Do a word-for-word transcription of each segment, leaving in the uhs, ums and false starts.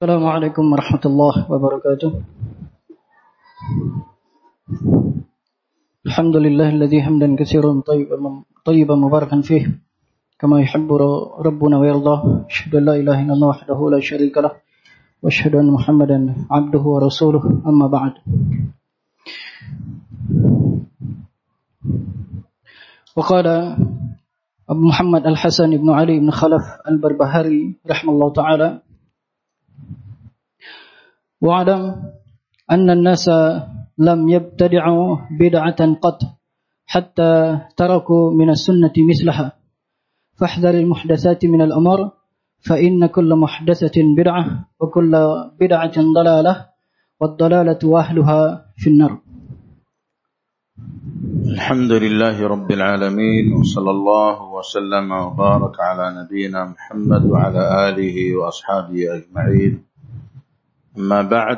السلام عليكم ورحمة الله وبركاته. الحمد لله الذي حمدا كثيرا طيبا طيبا مباركا فيه كما يحب ربنا ويرضى. أشهد أن لا إله إلا الله وحده لا شريك له وأشهد أن محمدا عبده ورسوله. أما بعد. وقال أبو محمد الحسن بن علي بن خلف البربهاري رحمه الله تعالى: واعلم أن الناس لم يبتدعوا بدعة قط حتى تركوا من السنة مثلها، فاحذر المحدثات من الأمر فإن كل محدثة بدعة وكل بدعة ضلالة والضلالة أهلها في النار. الحمد لله رب العالمين، وصلى الله وسلم وبارك على نبينا محمد وعلى آله وأصحابه أجمعين. أما بعد،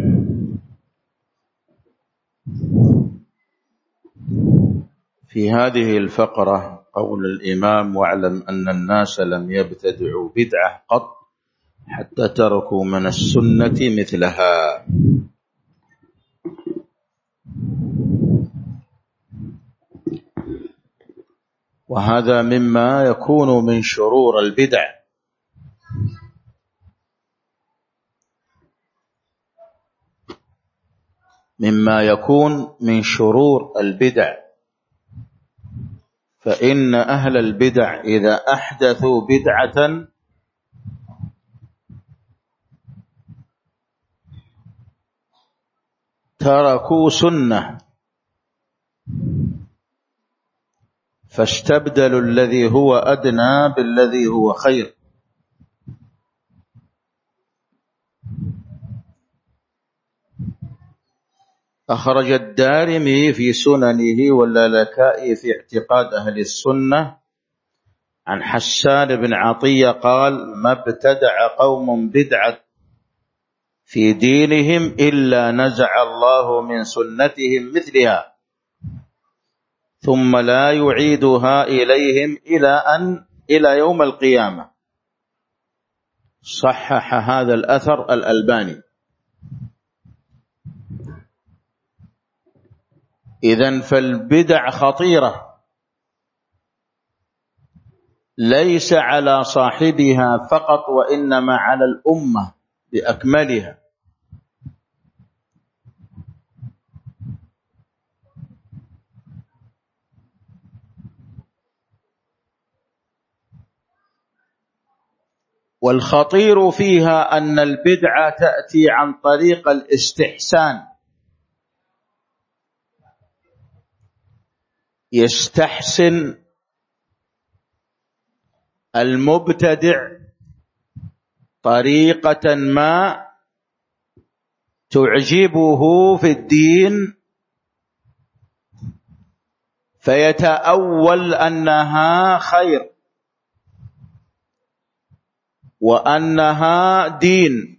في هذه الفقرة قول الإمام: واعلم أن الناس لم يبتدعوا بدعة قط حتى تركوا من السنة مثلها. وهذا مما يكون من شرور البدع، مما يكون من شرور البدع فإن أهل البدع إذا أحدثوا بدعة تركوا سنة، فاستبدلوا الذي هو أدنى بالذي هو خير. أخرج الدارمي في سننه واللالكائي في اعتقاد أهل السنة عن حسان بن عطية قال: ما ابتدع قوم بدعة في دينهم إلا نزع الله من سنتهم مثلها ثم لا يعيدها إليهم إلى أن إلى يوم القيامة. صحح هذا الأثر الألباني. إذن فالبدع خطيرة، ليس على صاحبها فقط وإنما على الأمة بأكملها. والخطير فيها أن البدعة تأتي عن طريق الاستحسان، يستحسن المبتدع طريقة ما تعجبه في الدين فيتأول أنها خير وأنها دين،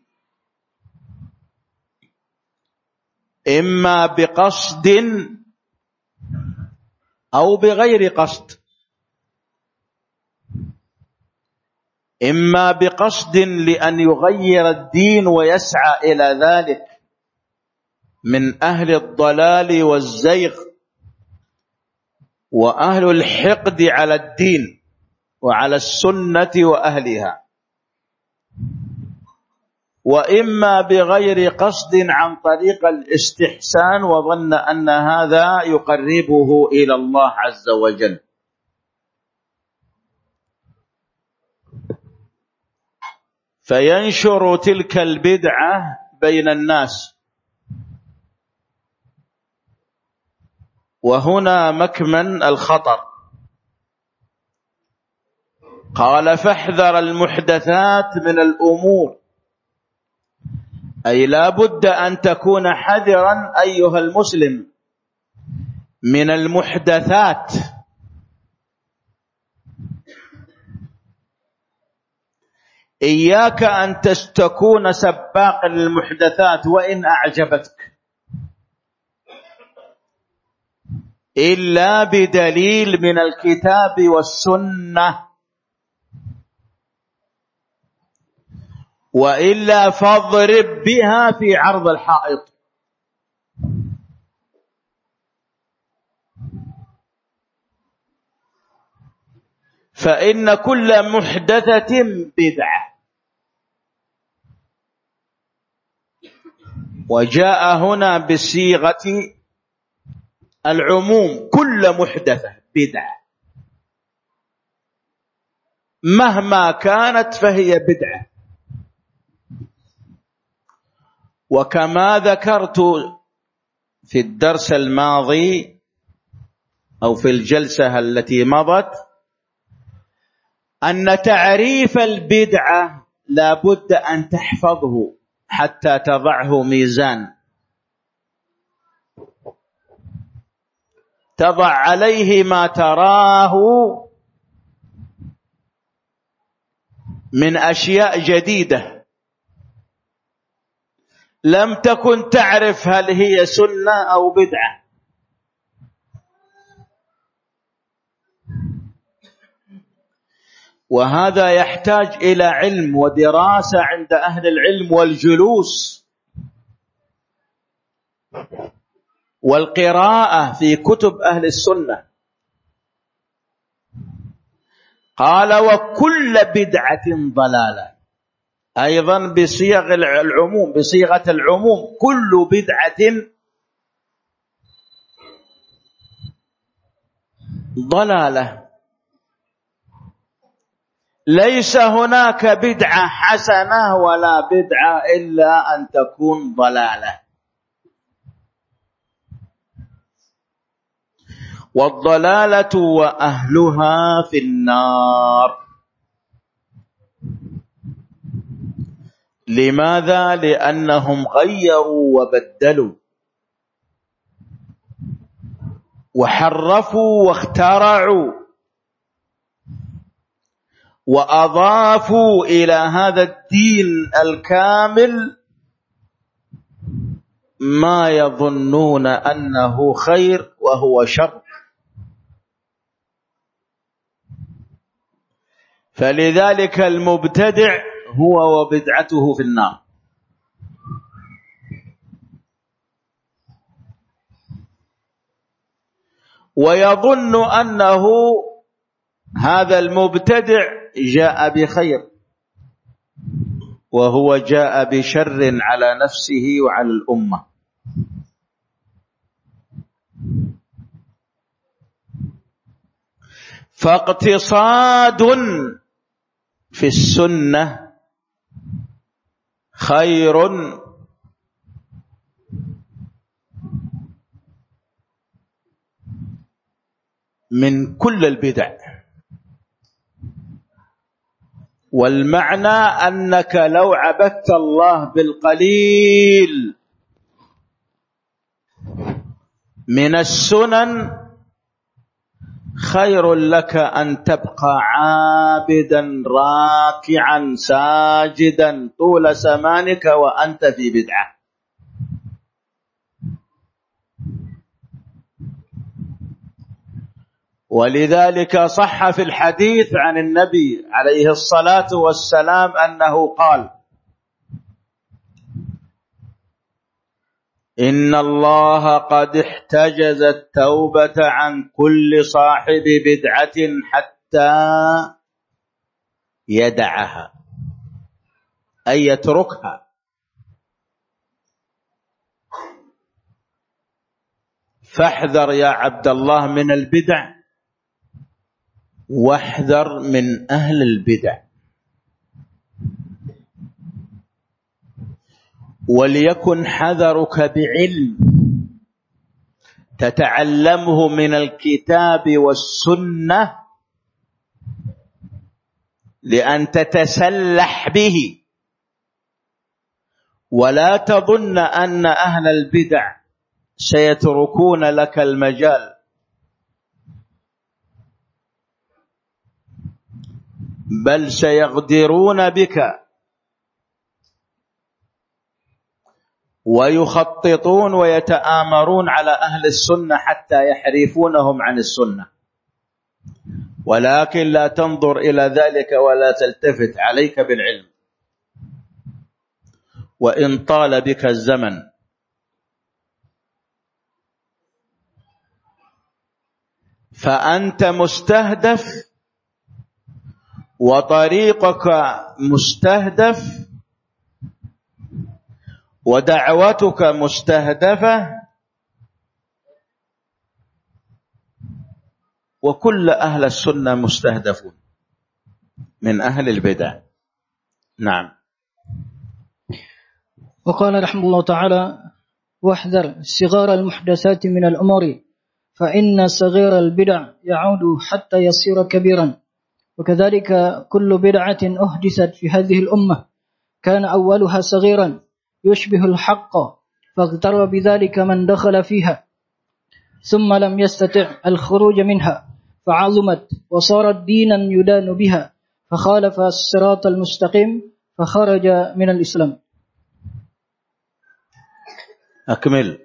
إما بقصد أو بغير قصد. إما بقصد لأن يغير الدين ويسعى إلى ذلك من أهل الضلال والزيغ وأهل الحقد على الدين وعلى السنة وأهلها، وإما بغير قصد عن طريق الاستحسان وظن أن هذا يقربه إلى الله عز وجل. فينشر تلك البدعة بين الناس. وهنا مكمن الخطر. قال: فاحذر المحدثات من الأمور، أي لا بد أن تكون حذرا أيها المسلم من المحدثات. إياك أن تكون سباقا للمحدثات وإن أعجبتك، إلا بدليل من الكتاب والسنة. وإلا فاضرب بها في عرض الحائط. فإن كل محدثة بدعة. وجاء هنا بصيغة العموم، كل محدثة بدعة مهما كانت فهي بدعة. وكما ذكرت في الدرس الماضي أو في الجلسة التي مضت أن تعريف البدعة لا بد أن تحفظه حتى تضعه ميزان تضع عليه ما تراه من أشياء جديدة لم تكن تعرف هل هي سنة أو بدعة. وهذا يحتاج إلى علم ودراسة عند أهل العلم والجلوس والقراءة في كتب أهل السنة. قال وكل بدعة ضلالة، أيضا بصيغ العموم، بصيغة العموم، كل بدعة ضلالة. ليس هناك بدعة حسنة ولا بدعة إلا أن تكون ضلالة. والضلالة وأهلها في النار. لماذا؟ لأنهم غيروا وبدلوا وحرفوا واخترعوا وأضافوا إلى هذا الدين الكامل ما يظنون أنه خير وهو شر. فلذلك المبتدع هو وبدعته في النار. ويظن أنه هذا المبتدع جاء بخير وهو جاء بشر على نفسه وعلى الأمة. فاقتصاد في السنة خير من كل البدع. والمعنى أنك لو عبدت الله بالقليل من السنن خير لك أن تبقى عابدا راكعا ساجدا طول زمانك وأنت في بدعة. ولذلك صح في الحديث عن النبي عليه الصلاة والسلام أنه قال: إن الله قد احتجز التوبة عن كل صاحب بدعة حتى يدعها، أي يتركها. فاحذر يا عبد الله من البدع واحذر من أهل البدع. وليكن حذرك بعلم تتعلمه من الكتاب والسنة لأن تتسلح به، ولا تظن أن أهل البدع سيتركون لك المجال، بل سيغدرون بك ويخططون ويتآمرون على أهل السنة حتى يحرفونهم عن السنة. ولكن لا تنظر إلى ذلك ولا تلتفت، عليك بالعلم. وإن طال بك الزمن. فأنت مستهدف وطريقك مستهدف ودعوتك مستهدفة، وكل أهل السنة مستهدفون من أهل البدع. نعم. وقال رحمه الله تعالى: واحذر صغار المحدثات من الأمور فإن صغير البدع يعود حتى يصير كبيرا. وكذلك كل بدعة أحدثت في هذه الأمة كان أولها صغيرا يشبه الحق فاغتر بذلك من دخل فيها ثم لم يستطع الخروج منها فعظمت وصارت دينا يدان بها فخالف الصراط المستقيم فخرج من الإسلام. أكمل.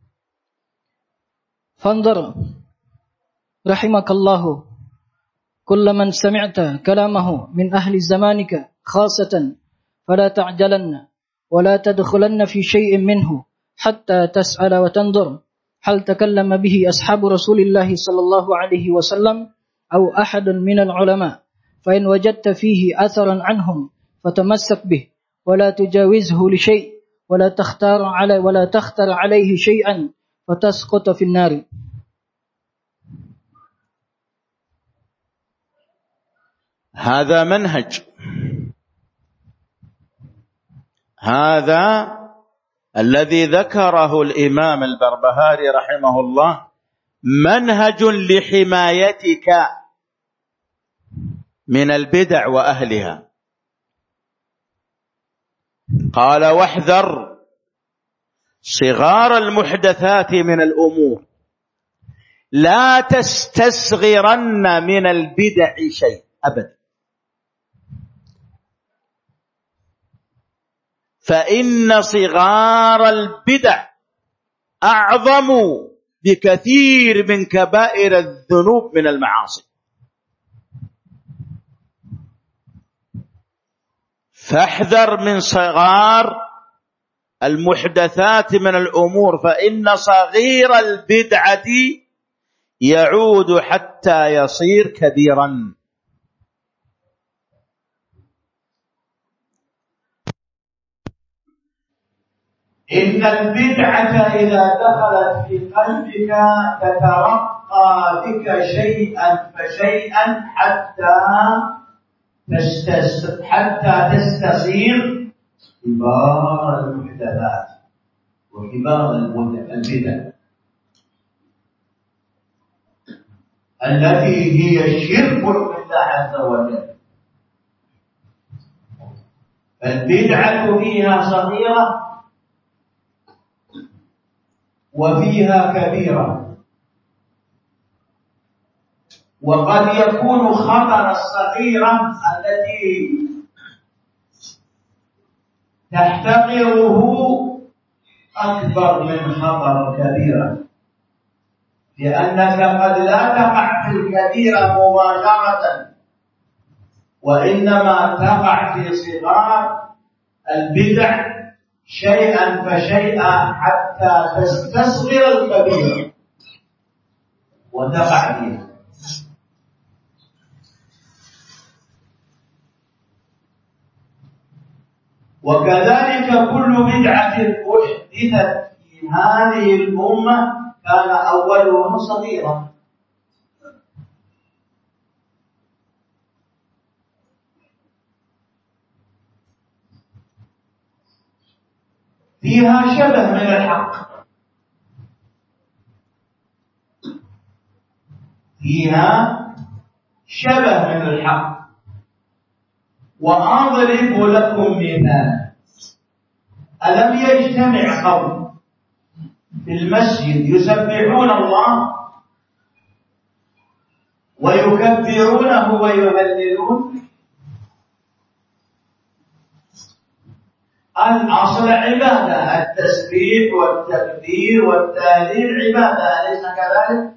فانظر رحمك الله كل من سمعت كلامه من أهل زمانك خاصة فلا تعجلن ولا تدخلن في شيء منه حتى تسأل وتنظر هل تكلم به أصحاب رسول الله صلى الله عليه وسلم أو أحد من العلماء، فإن وجدت فيه أثرا عنهم فتمسك به ولا تجاوزه لشيء ولا تختار علي ولا تختر عليه شيئا فتسقط في النار. هذا منهج، هذا الذي ذكره الإمام البربهاري رحمه الله منهج لحمايتك من البدع وأهلها. قال: واحذر صغار المحدثات من الأمور، لا تستصغرن من البدع شيء أبدا، فإن صغار البدع أعظم بكثير من كبائر الذنوب من المعاصي. فاحذر من صغار المحدثات من الأمور، فإن صغير البدعة يعود حتى يصير كبيرا. إن البدعة إذا دخلت في قلبك تترقى بك شيئا فشيئا حتى تستس... حتى تستصير كبار المحدثات وكبار البدع التي هي شرك بالله عز وجل. البدعة فيها صغيرة وفيها كبيرة، وقد يكون خطر الصغيرة التي تحتقره أكبر من خطر الكبيرة، لأنك قد لا تقع في الكبيرة مباشرة، وإنما تقع في صغار البدع شيئا فشيئا حتى تستصغر الكبيرة وتقع فيها. وكذلك كل بدعة أحدثت في هذه الأمة كان أولها صغيرا، فيها شبه من الحق، فيها شبه من الحق. وأضرب لكم مثالا: ألم يجتمع قوم في المسجد يسبحون الله ويكبرونه ويهللون؟ الأصل عبادة، التسبيح والتكبير والتهليل عبادة، أليس كذلك؟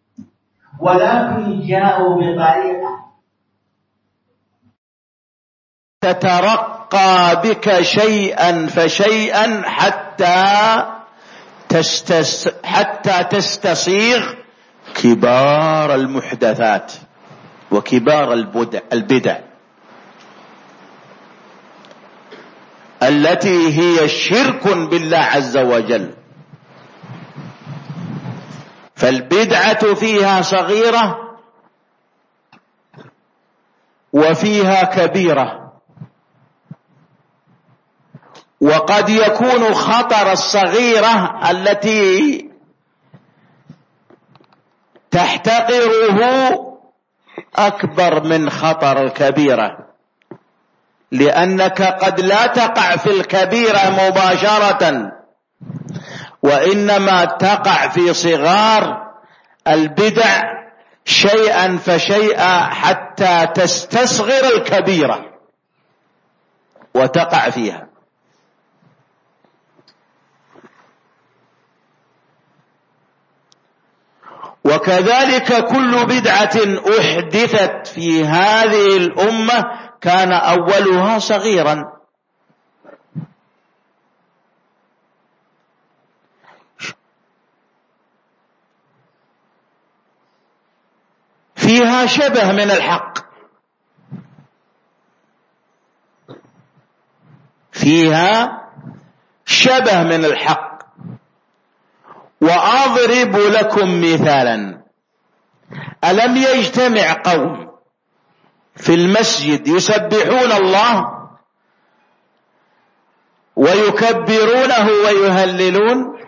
ولكن جاءوا بطريقة تترقى يترقى بك شيئا فشيئا حتى تستس حتى تستصيغ كبار المحدثات وكبار البدع التي هي شرك بالله عز وجل. فالبدعة فيها صغيرة وفيها كبيرة، وقد يكون خطر الصغيرة التي تحتقره أكبر من خطر الكبيرة، لأنك قد لا تقع في الكبيرة مباشرة، وإنما تقع في صغار البدع شيئا فشيئا حتى تستصغر الكبيرة وتقع فيها. وكذلك كل بدعة أحدثت في هذه الأمة كان أولها صغيرا. فيها شبه من الحق، فيها شبه من الحق. وأضرب لكم مثالا: ألم يجتمع قوم في المسجد يسبحون الله ويكبرونه ويهللون؟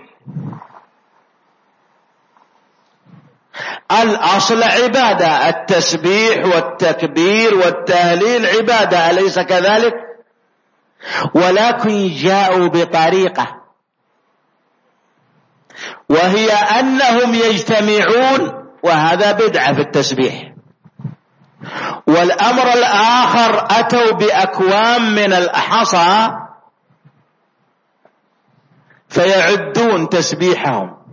الأصل عبادة، التسبيح والتكبير والتهليل عبادة، أليس كذلك؟ ولكن جاءوا بطريقة، وهي أنهم يجتمعون، وهذا بدعة في التسبيح. والأمر الآخر أتوا بأكوام من الحصى فيعدون تسبيحهم،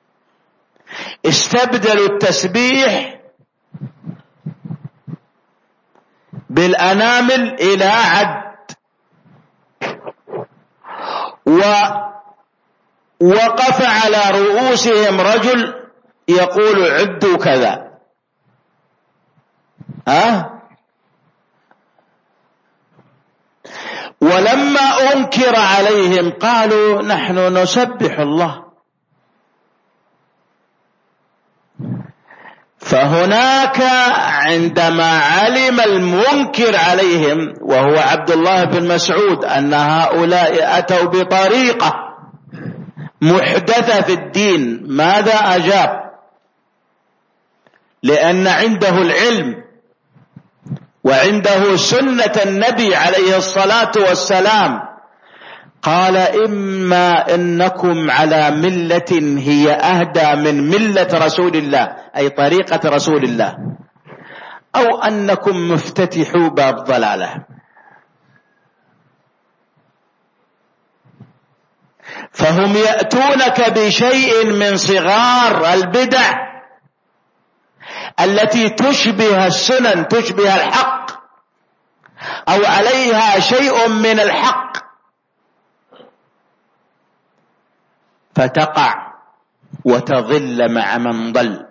استبدلوا التسبيح بالأنامل إلى عد، ووقف على رؤوسهم رجل يقول عدوا كذا. ها؟ ولما أنكر عليهم قالوا نحن نسبح الله. فهناك عندما علم المنكر عليهم وهو عبد الله بن مسعود أن هؤلاء أتوا بطريقة محدثة في الدين، ماذا أجاب؟ لأن عنده العلم وعنده سنة النبي عليه الصلاة والسلام. قال إما إنكم على ملة هي أهدى من ملة رسول الله، أي طريقة رسول الله، أو أنكم مفتتحوا باب ضلالة. فهم يأتونك بشيء من صغار البدع التي تشبه السنن، تشبه الحق، أو عليها شيء من الحق، فتقع وتضل مع من ضل.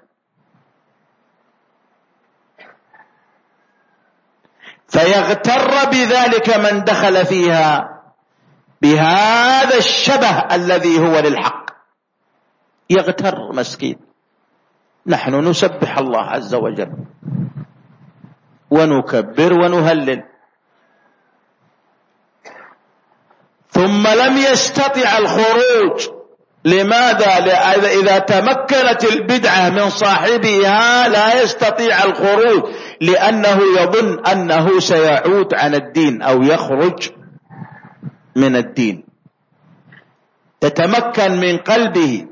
فيغتر بذلك من دخل فيها بهذا الشبه الذي هو للحق، يغتر مسكين. نحن نسبح الله عز وجل ونكبر ونهلل، ثم لم يستطع الخروج. لماذا؟ لأن إذا تمكنت البدعة من صاحبها لا يستطيع الخروج، لأنه يظن أنه سيعود عن الدين أو يخرج من الدين. تتمكن من قلبه.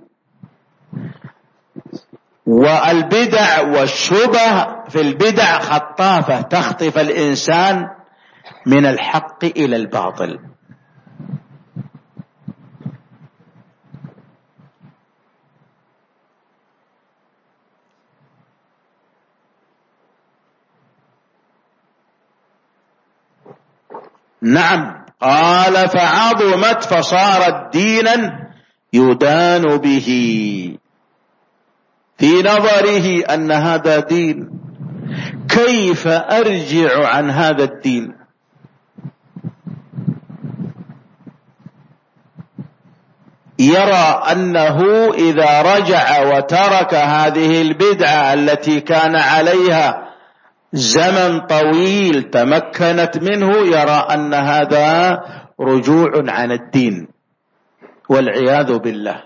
والبدع والشبه في البدع خطافة تخطف الإنسان من الحق إلى الباطل. نعم، قال فعظمت فصارت دينا يدان به، في نظره أن هذا دين، كيف أرجع عن هذا الدين؟ يرى أنه إذا رجع وترك هذه البدعة التي كان عليها زمن طويل تمكنت منه، يرى أن هذا رجوع عن الدين والعياذ بالله.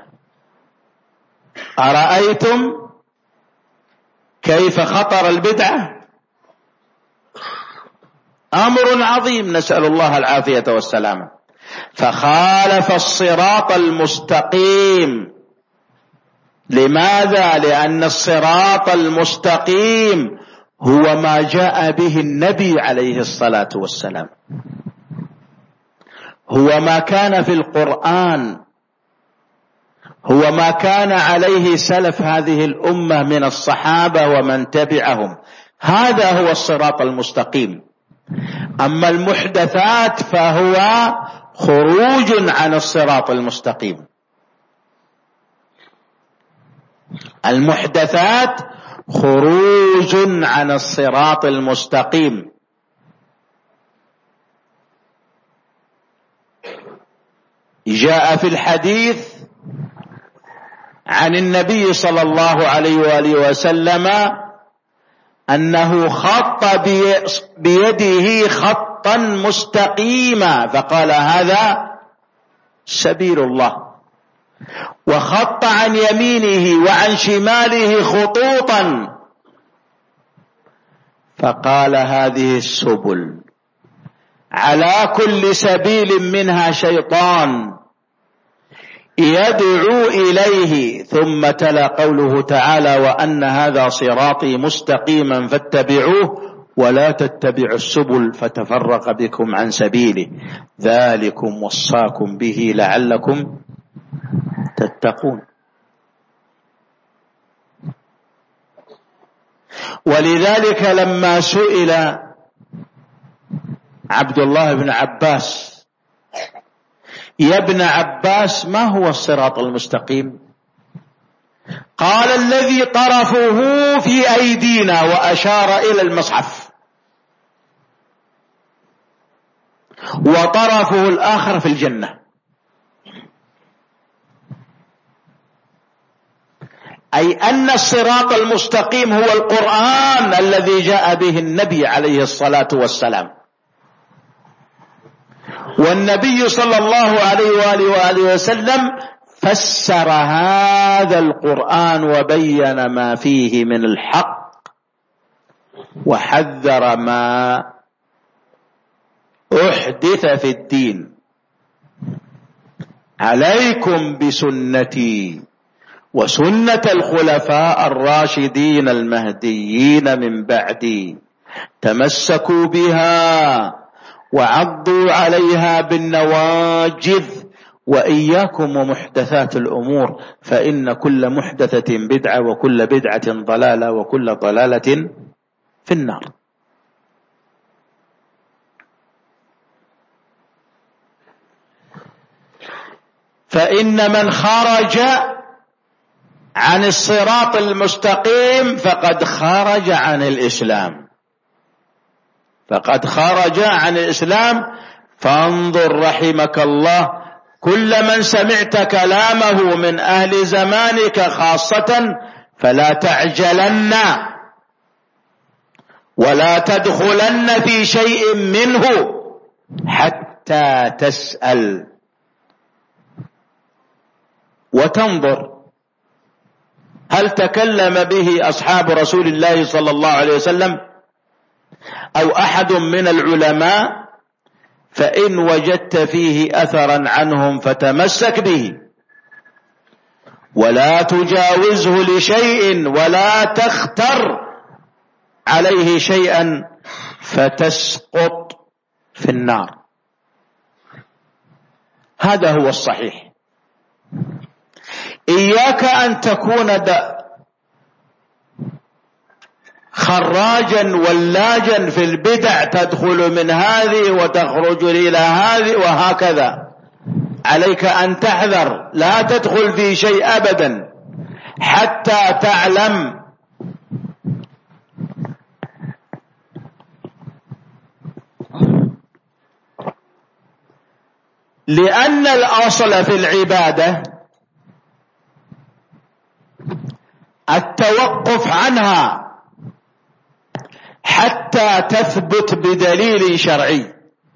أرأيتم كيف خطر البدعة؟ أمر عظيم، نسأل الله العافية والسلامة. فخالف الصراط المستقيم. لماذا؟ لأن الصراط المستقيم هو ما جاء به النبي عليه الصلاة والسلام، هو ما كان في القرآن، هو ما كان عليه سلف هذه الأمة من الصحابة ومن تبعهم. هذا هو الصراط المستقيم. أما المحدثات فهو خروج عن الصراط المستقيم. المحدثات خروج عن الصراط المستقيم. جاء في الحديث عن النبي صلى الله عليه وآله وسلم أنه خط بيده خطا مستقيما فقال هذا سبيل الله، وخط عن يمينه وعن شماله خطوطا فقال هذه السبل، على كل سبيل منها شيطان يدعو إليه. ثم تلا قوله تعالى وأن هذا صراطي مستقيما فاتبعوه ولا تتبعوا السبل فتفرق بكم عن سبيله ذلكم وصاكم به لعلكم تتقون. ولذلك لما سئل عبد الله بن عباس يا ابن عباس ما هو الصراط المستقيم؟ قال الذي طرفه في أيدينا، وأشار إلى المصحف، وطرفه الآخر في الجنة. أي أن الصراط المستقيم هو القرآن الذي جاء به النبي عليه الصلاة والسلام. والنبي صلى الله عليه وآله وآله وسلم فسر هذا القرآن وبين ما فيه من الحق وحذر ما أحدث في الدين. عليكم بسنتي وسنة الخلفاء الراشدين المهديين من بعدي، تمسكوا بها وعضوا عليها بالنواجذ، وإياكم ومحدثات الأمور فإن كل محدثة بدعة وكل بدعة ضلالة وكل ضلالة في النار. فإن من خرج عن الصراط المستقيم فقد خرج عن الإسلام، فقد خرج عن الإسلام. فانظر رحمك الله كل من سمعت كلامه من أهل زمانك خاصة فلا تعجلن ولا تدخلن في شيء منه حتى تسأل وتنظر هل تكلم به أصحاب رسول الله صلى الله عليه وسلم أو أحد من العلماء، فإن وجدت فيه أثرا عنهم فتمسك به ولا تجاوزه لشيء ولا تختر عليه شيئا فتسقط في النار. هذا هو الصحيح. إياك أن تكون خراجا ولاجا في البدع، تدخل من هذه وتخرج إلى هذه وهكذا. عليك أن تحذر، لا تدخل في شيء أبدا حتى تعلم لأن الأصل في العبادة التوقف عنها حتى تثبت بدليل شرعي.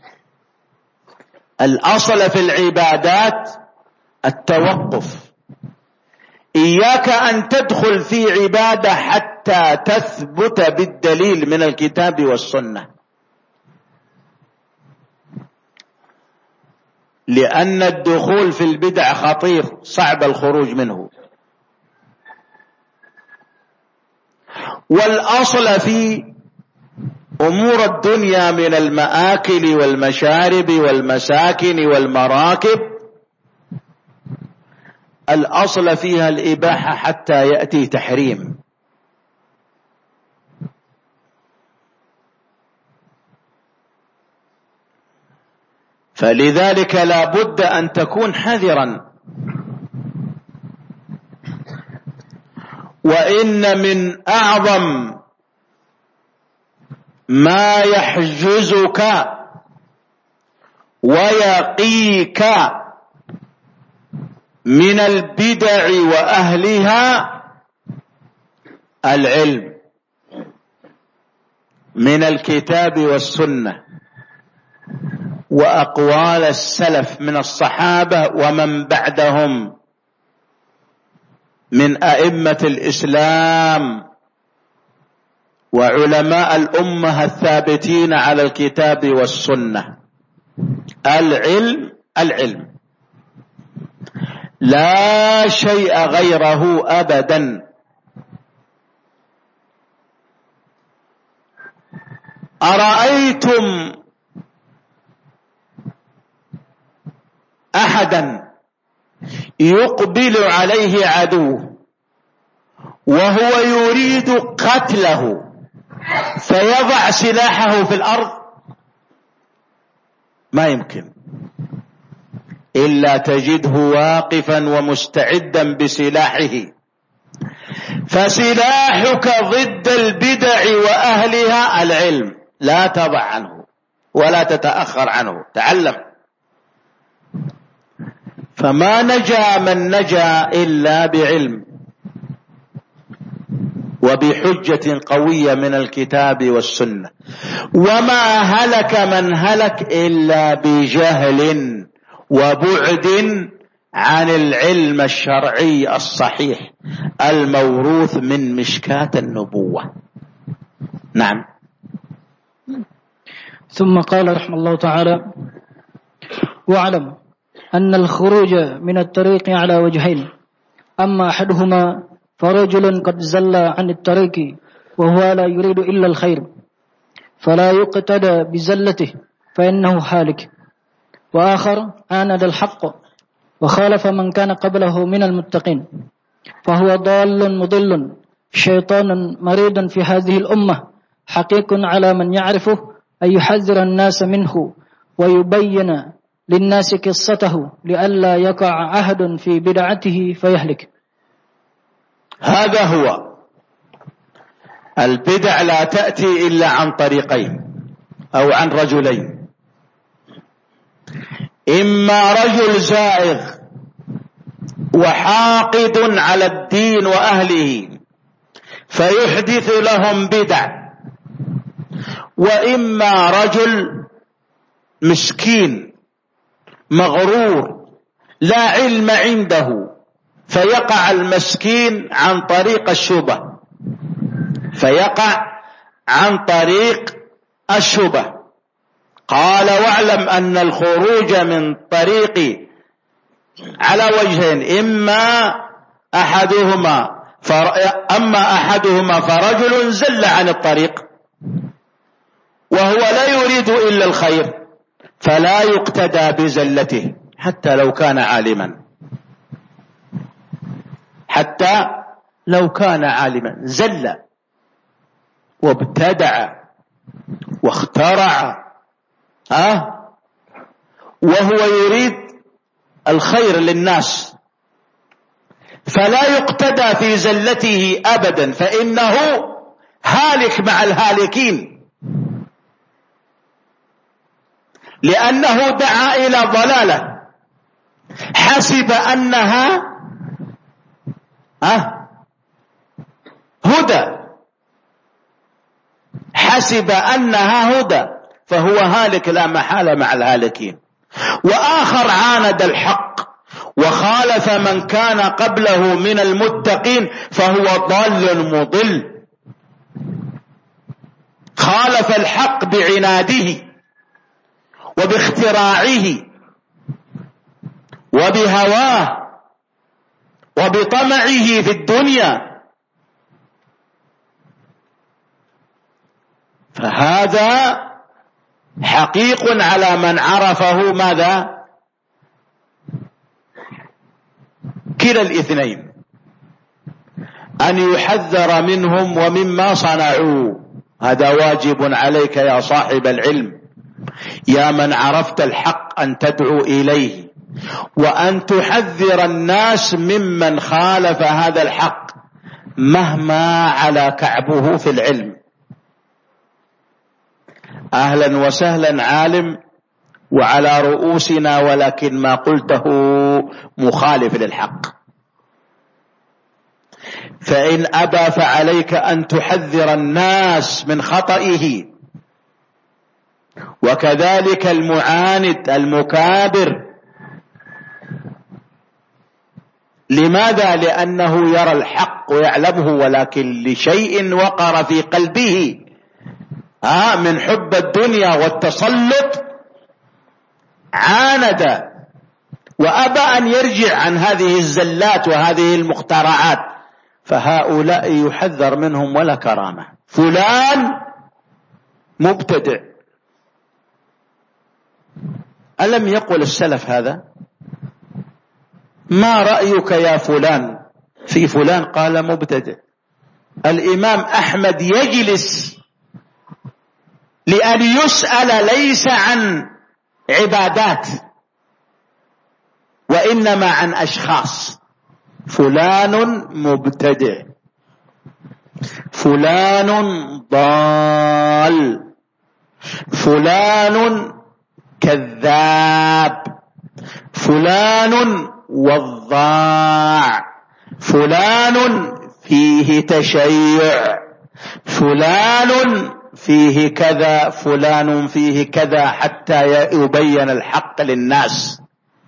الأصل في العبادات التوقف، إياك أن تدخل في عبادة حتى تثبت بالدليل من الكتاب والسنة، لأن الدخول في البدع خطير صعب الخروج منه. والأصل في أمور الدنيا من المآكل والمشارب والمساكن والمراكب الأصل فيها الإباحة حتى يأتي تحريم. فلذلك لا بد أن تكون حذرا. وإن من أعظم ما يحجزك ويقيك من البدع وأهلها العلم من الكتاب والسنة وأقوال السلف من الصحابة ومن بعدهم من أئمة الإسلام وعلماء الأمة الثابتين على الكتاب والسنة. العلم العلم لا شيء غيره أبدا. أرأيتم أحدا يقبل عليه عدو وهو يريد قتله فيضع سلاحه في الأرض؟ ما يمكن، إلا تجده واقفا ومستعدا بسلاحه. فسلاحك ضد البدع وأهلها العلم، لا تضع عنه ولا تتأخر عنه، تعلم. فما نجا من نجا إلا بعلم وبحجة قوية من الكتاب والسنة، وما هلك من هلك إلا بجهل وبعد عن العلم الشرعي الصحيح الموروث من مشكاة النبوة. نعم. ثم قال رحمه الله تعالى: واعلم أن الخروج من الطريق على وجهين، أما أحدهما فرجل قد زل عن الطريق وهو لا يريد إلا الخير فلا يقتدى بزلته فإنه هالك، وآخر عاند الحق وخالف من كان قبله من المتقين فهو ضال مضل شيطان مريض في هذه الأمة، حقيق على من يعرفه أن يحذر الناس منه ويبين للناس قصته لئلا يقع عهد في بدعته فيهلك. هذا هو. البدع لا تأتي إلا عن طريقين أو عن رجلين: إما رجل زائغ وحاقد على الدين وأهله فيحدث لهم بدع، وإما رجل مسكين مغرور لا علم عنده فيقع المسكين عن طريق الشبه فيقع عن طريق الشبه. قال: واعلم أن الخروج من طريق على وجهين، إما أحدهما فر... أما أحدهما فرجل زل عن الطريق وهو لا يريد إلا الخير فلا يقتدى بزلته حتى لو كان عالما، حتى لو كان عالما زل. وابتدع واخترع أه؟ وهو يريد الخير للناس، فلا يقتدى في زلته أبدا، فإنه هالك مع الهالكين، لأنه دعا إلى ضلالة حسب أنها أه هدى، حسب أنها هدى، فهو هالك لا محالة مع الهالكين. وآخر عاند الحق وخالف من كان قبله من المتقين فهو ضال مضل، خالف الحق بعناده وباختراعه وبهواه وبطمعه في الدنيا، فهذا حقيق على من عرفه ماذا؟ كلا الاثنين، أن يحذر منهم ومما صنعوا. هذا واجب عليك يا صاحب العلم، يا من عرفت الحق، أن تدعو إليه، وأن تحذر الناس ممن خالف هذا الحق مهما على كعبه في العلم. أهلا وسهلا عالم وعلى رؤوسنا، ولكن ما قلته مخالف للحق، فإن أبى فعليك أن تحذر الناس من خطئه. وكذلك المعاند المكابر، لماذا؟ لأنه يرى الحق ويعلمه، ولكن لشيء وقر في قلبه آه من حب الدنيا والتسلط عاند وأبى أن يرجع عن هذه الزلات وهذه المخترعات، فهؤلاء يحذر منهم ولا كرامة. فلان مبتدع، ألم يقل السلف هذا؟ ما رأيك يا فلان في فلان؟ قال مبتدع. الإمام أحمد يجلس لأن يسأل ليس عن عبادات وإنما عن أشخاص. فلان مبتدع، فلان ضال، فلان كذاب، فلان وضاع، فلان فيه تشيع، فلان فيه كذا، فلان فيه كذا، حتى يبين الحق للناس.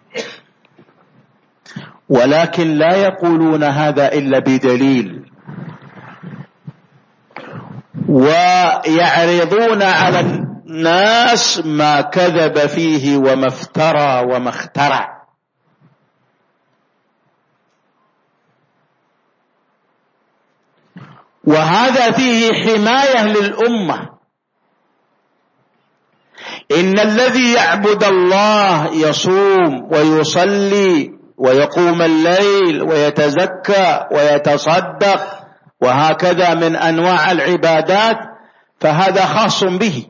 ولكن لا يقولون هذا إلا بدليل، ويعرضون على الناس ما كذب فيه وما افترى وما اخترع. وهذا فيه حماية للأمة. إن الذي يعبد الله يصوم ويصلي ويقوم الليل ويتزكى ويتصدق وهكذا من أنواع العبادات، فهذا خاص به.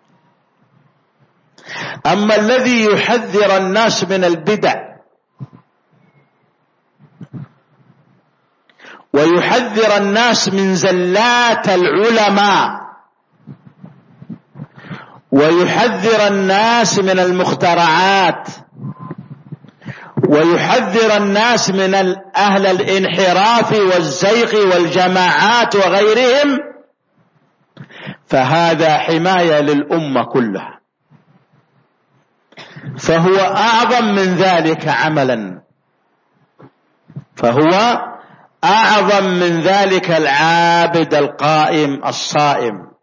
أما الذي يحذر الناس من البدع ويحذر الناس من زلات العلماء ويحذر الناس من المخترعات ويحذر الناس من أهل الانحراف والزيغ والجماعات وغيرهم، فهذا حماية للأمة كلها. فهو أعظم من ذلك عملا، فهو أعظم من ذلك العابد القائم الصائم.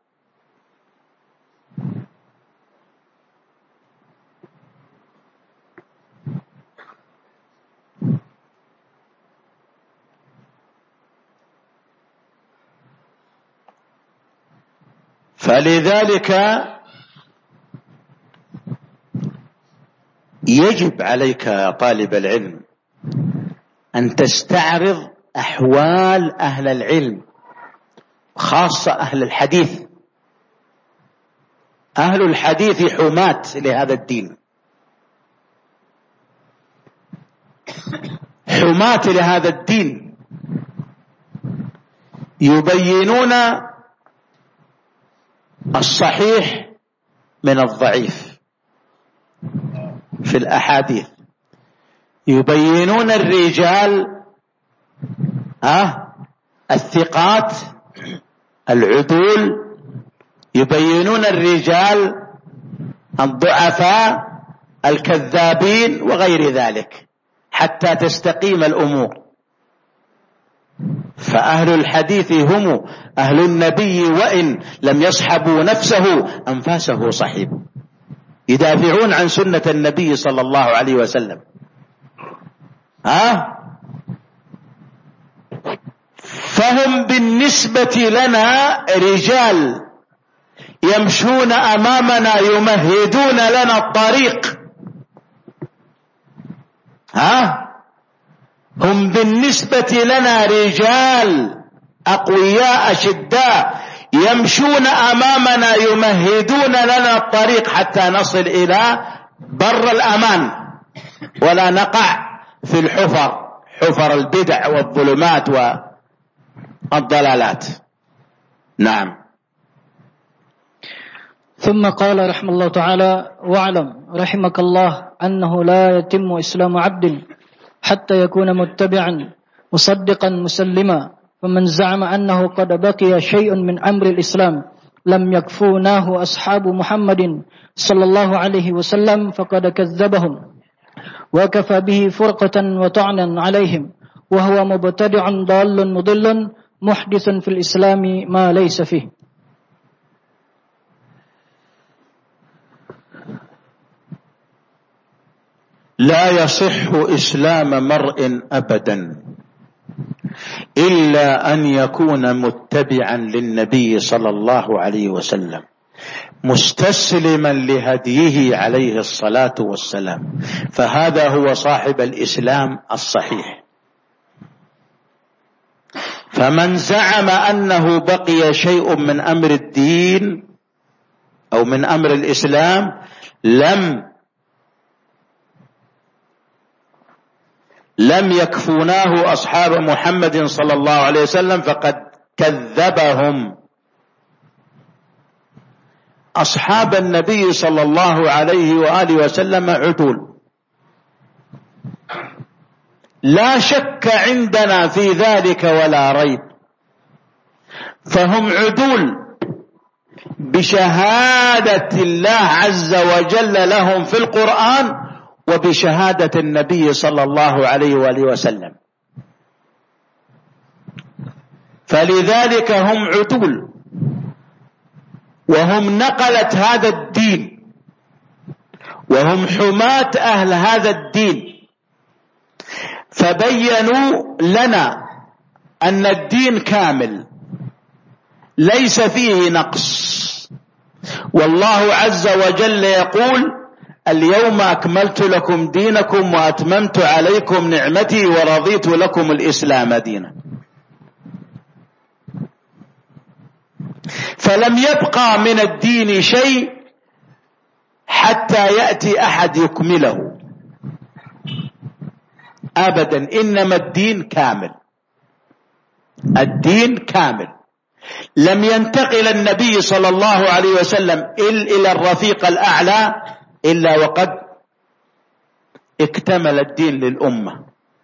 فلذلك يجب عليك يا طالب العلم أن تستعرض أحوال أهل العلم خاصة أهل الحديث. أهل الحديث حماة لهذا الدين، حماة لهذا الدين، يبينون الصحيح من الضعيف في الأحاديث، يبينون الرجال ها الثقات العدول، يبينون الرجال الضعفاء الكذابين وغير ذلك حتى تستقيم الأمور. فأهل الحديث هم أهل النبي وإن لم يصحبوا نفسه أنفاسه صحيب، يدافعون عن سنة النبي صلى الله عليه وسلم. ها فهم بالنسبة لنا رجال يمشون أمامنا يمهدون لنا الطريق. ها هم بالنسبة لنا رجال أقوياء شداء يمشون أمامنا يمهدون لنا الطريق حتى نصل إلى بر الأمان ولا نقع في الحفر، حفر البدع والظلمات والضلالات. نعم. ثم قال رحمه الله تعالى: واعلم رحمك الله أنه لا يتم إسلام عبد حتى يكون متبعا مصدقا مسلما، ومن زعم أنه قد بقي شيء من أمر الإسلام لم يكفوناه أصحاب محمد صلى الله عليه وسلم فقد كذبهم وكفى به فرقة وطعنا عليهم، وهو مبتدع ضال مضل محدث في الإسلام ما ليس فيه. لا يصح إسلام مرء أبدا إلا أن يكون متبعا للنبي صلى الله عليه وسلم مستسلما لهديه عليه الصلاة والسلام، فهذا هو صاحب الإسلام الصحيح. فمن زعم أنه بقي شيء من أمر الدين أو من أمر الإسلام لم لم يكفوناه أصحاب محمد صلى الله عليه وسلم فقد كذبهم. أصحاب النبي صلى الله عليه وآله وسلم عدول، لا شك عندنا في ذلك ولا ريب، فهم عدول بشهادة الله عز وجل لهم في القرآن وبشهادة النبي صلى الله عليه وآله وسلم، فلذلك هم عدول وهم نقلة هذا الدين وهم حماة أهل هذا الدين، فبينوا لنا أن الدين كامل ليس فيه نقص. والله عز وجل يقول: اليوم أكملت لكم دينكم وأتممت عليكم نعمتي ورضيت لكم الإسلام دينا. فلم يبقى من الدين شيء حتى يأتي أحد يكمله أبدا، إنما الدين كامل، الدين كامل. لم ينتقل النبي صلى الله عليه وسلم إلى الرفيق الأعلى إلا وقد اكتمل الدين للأمة،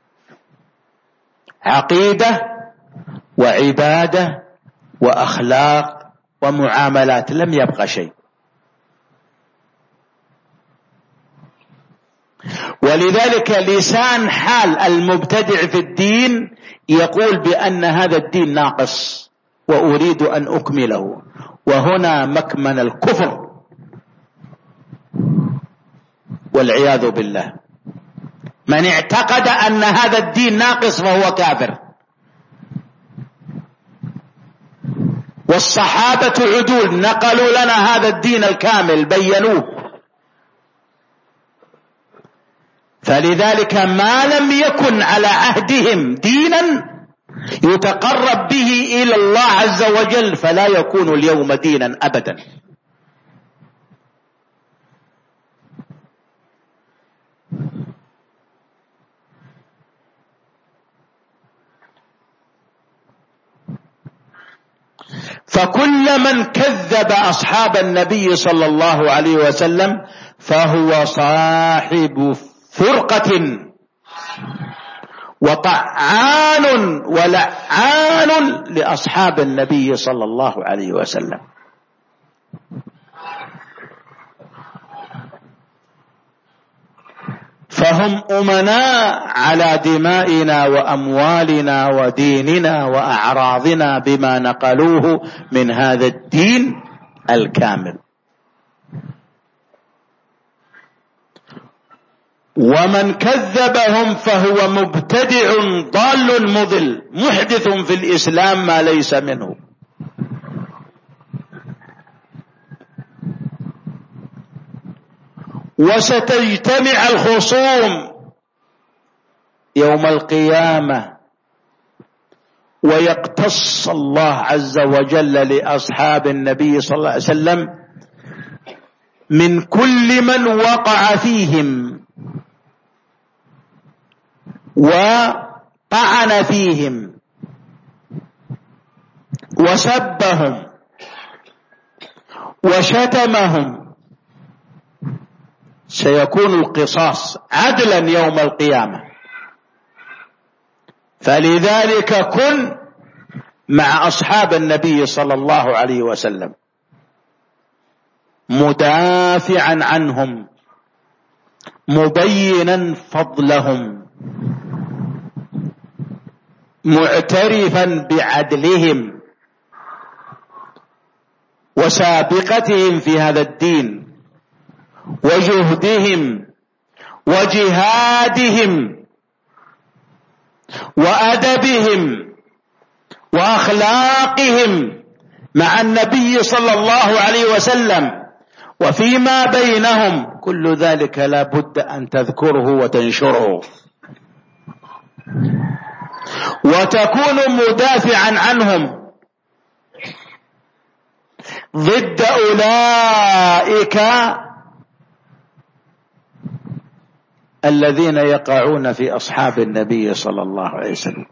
عقيدة وعبادة وأخلاق ومعاملات، لم يبقى شيء. ولذلك لسان حال المبتدع في الدين يقول بأن هذا الدين ناقص وأريد أن أكمله، وهنا مكمن الكفر والعياذ بالله. من اعتقد أن هذا الدين ناقص فهو كافر. والصحابة عدول نقلوا لنا هذا الدين الكامل، بينوه، فلذلك ما لم يكن على عهدهم دينا يتقرب به إلى الله عز وجل، فلا يكون اليوم دينا أبدا. فكل من كذب أصحاب النبي صلى الله عليه وسلم فهو صاحب فرقة وطعان ولعان لأصحاب النبي صلى الله عليه وسلم. فهم أمناء على دمائنا وأموالنا وديننا وأعراضنا بما نقلوه من هذا الدين الكامل. ومن كذبهم فهو مبتدع ضال مضل محدث في الإسلام ما ليس منه. وستجتمع الخصوم يوم القيامة ويقتص الله عز وجل لأصحاب النبي صلى الله عليه وسلم من كل من وقع فيهم وطعن فيهم وسبهم وشتمهم. سيكون القصاص عدلا يوم القيامة. فلذلك كن مع أصحاب النبي صلى الله عليه وسلم مدافعا عنهم مبينا فضلهم معترفا بعدلهم وسابقتهم في هذا الدين وجهدهم وجهادهم وأدبهم وأخلاقهم مع النبي صلى الله عليه وسلم وفيما بينهم. كل ذلك لا بد أن تذكره وتنشره وتكون مدافعا عنهم ضد أولئك الذين يقعون في أصحاب النبي صلى الله عليه وسلم.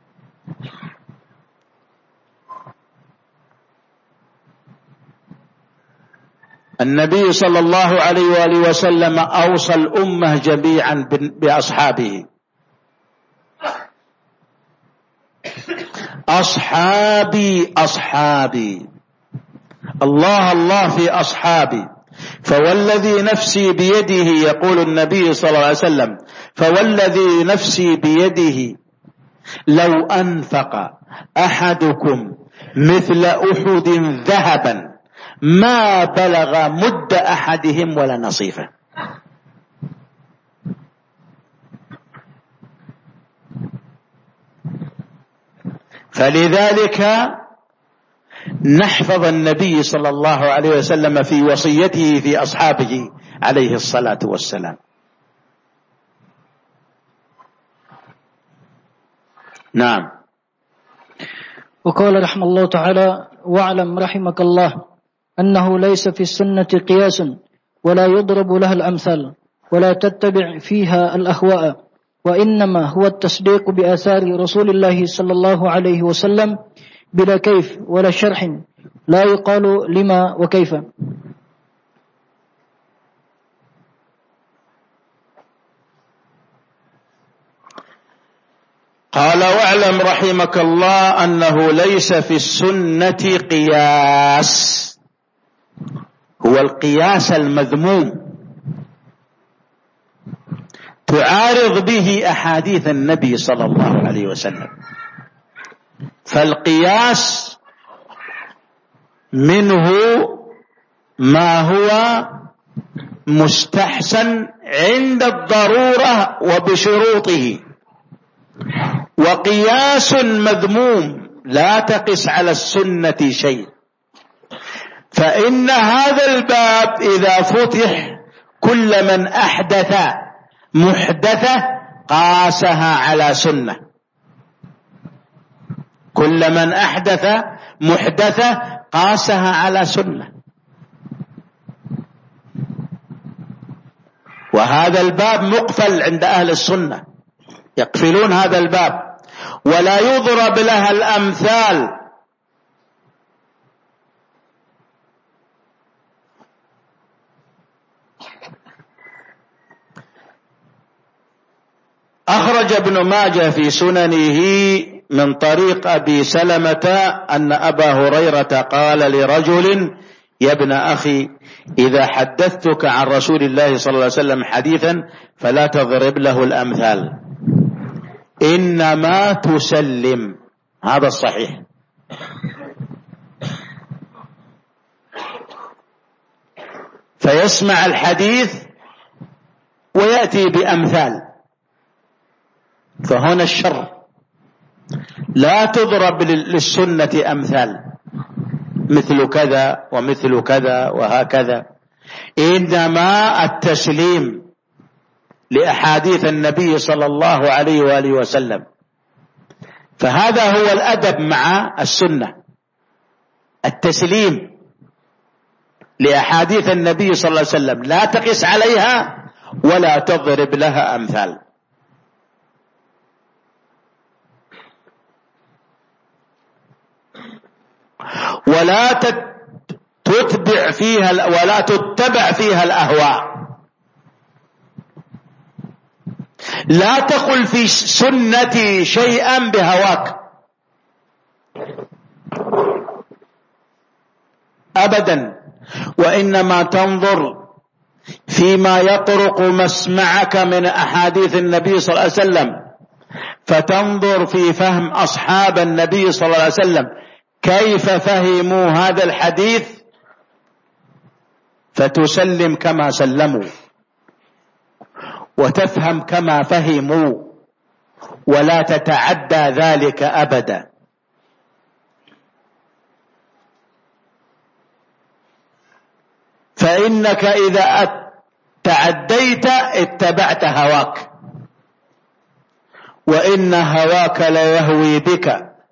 النبي صلى الله عليه وآله وسلم أوصى الأمة جميعا بأصحابه. أصحابي أصحابي الله الله في أصحابي. فوالذي نفسي بيده يقول النبي صلى الله عليه وسلم فوالذي نفسي بيده لو أنفق أحدكم مثل أحد ذهبا ما بلغ مد أحدهم ولا نصيفه. فلذلك نحفظ النبي صلى الله عليه وسلم في وصيته في أصحابه عليه الصلاة والسلام. نعم. وقال رحمه الله تعالى واعلم رحمك الله أنه ليس في السنة قياس ولا يضرب لها الأمثال ولا تتبع فيها الأهواء وإنما هو التصديق بآثار رسول الله صلى الله عليه وسلم بلا كيف ولا شرح لا يقال لما وكيف. قال واعلم رحمك الله أنه ليس في السنة قياس، هو القياس المذموم تعارض به أحاديث النبي صلى الله عليه وسلم. فالقياس منه ما هو مستحسن عند الضرورة وبشروطه، وقياس مذموم لا تقس على السنة شيء. فإن هذا الباب إذا فتح كل من أحدث محدثة قاسها على سنة. كل من أحدث محدثة قاسها على سنة. وهذا الباب مقفل عند أهل السنة، يقفلون هذا الباب ولا يضرب لها الأمثال. أخرج ابن ماجه في سننه من طريق أبي سلمة أن أبا هريرة قال لرجل: يا ابن أخي، إذا حدثتك عن رسول الله صلى الله عليه وسلم حديثا فلا تضرب له الأمثال، إنما تسلم. هذا الصحيح. فيسمع الحديث ويأتي بأمثال، فهنا الشر. لا تضرب للسنة أمثال مثل كذا ومثل كذا وهكذا، إنما التسليم لأحاديث النبي صلى الله عليه وآله وسلم. فهذا هو الأدب مع السنة، التسليم لأحاديث النبي صلى الله عليه وسلم، لا تقس عليها ولا تضرب لها أمثال. ولا تتبع فيها ولا تتبع فيها الأهواء. لا تقل في سنتي شيئا بهواك أبدا، وإنما تنظر فيما يطرق مسمعك من أحاديث النبي صلى الله عليه وسلم، فتنظر في فهم أصحاب النبي صلى الله عليه وسلم كيف فهموا هذا الحديث، فتسلم كما سلموا وتفهم كما فهموا، ولا تتعدى ذلك أبدا. فإنك إذا تعديت اتبعت هواك، وإن هواك لا يهوي بك.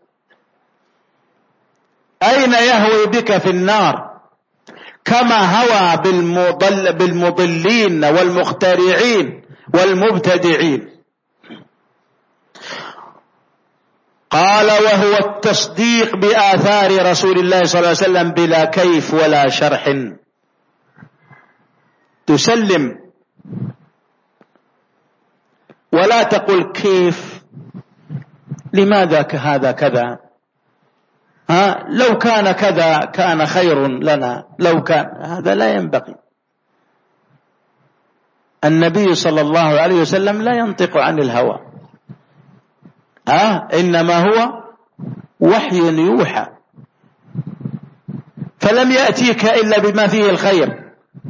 أين يهوي بك؟ في النار، كما هوى بالمضل بالمضلين والمخترعين والمبتدعين. قال: وهو التصديق بآثار رسول الله صلى الله عليه وسلم بلا كيف ولا شرح. تسلم ولا تقل كيف، لماذا هذا كذا، ها لو كان كذا كان خير لنا، لو كان. هذا لا ينبغي. النبي صلى الله عليه وسلم لا ينطق عن الهوى، ها إنما هو وحي يوحى، فلم يأتيك إلا بما فيه الخير.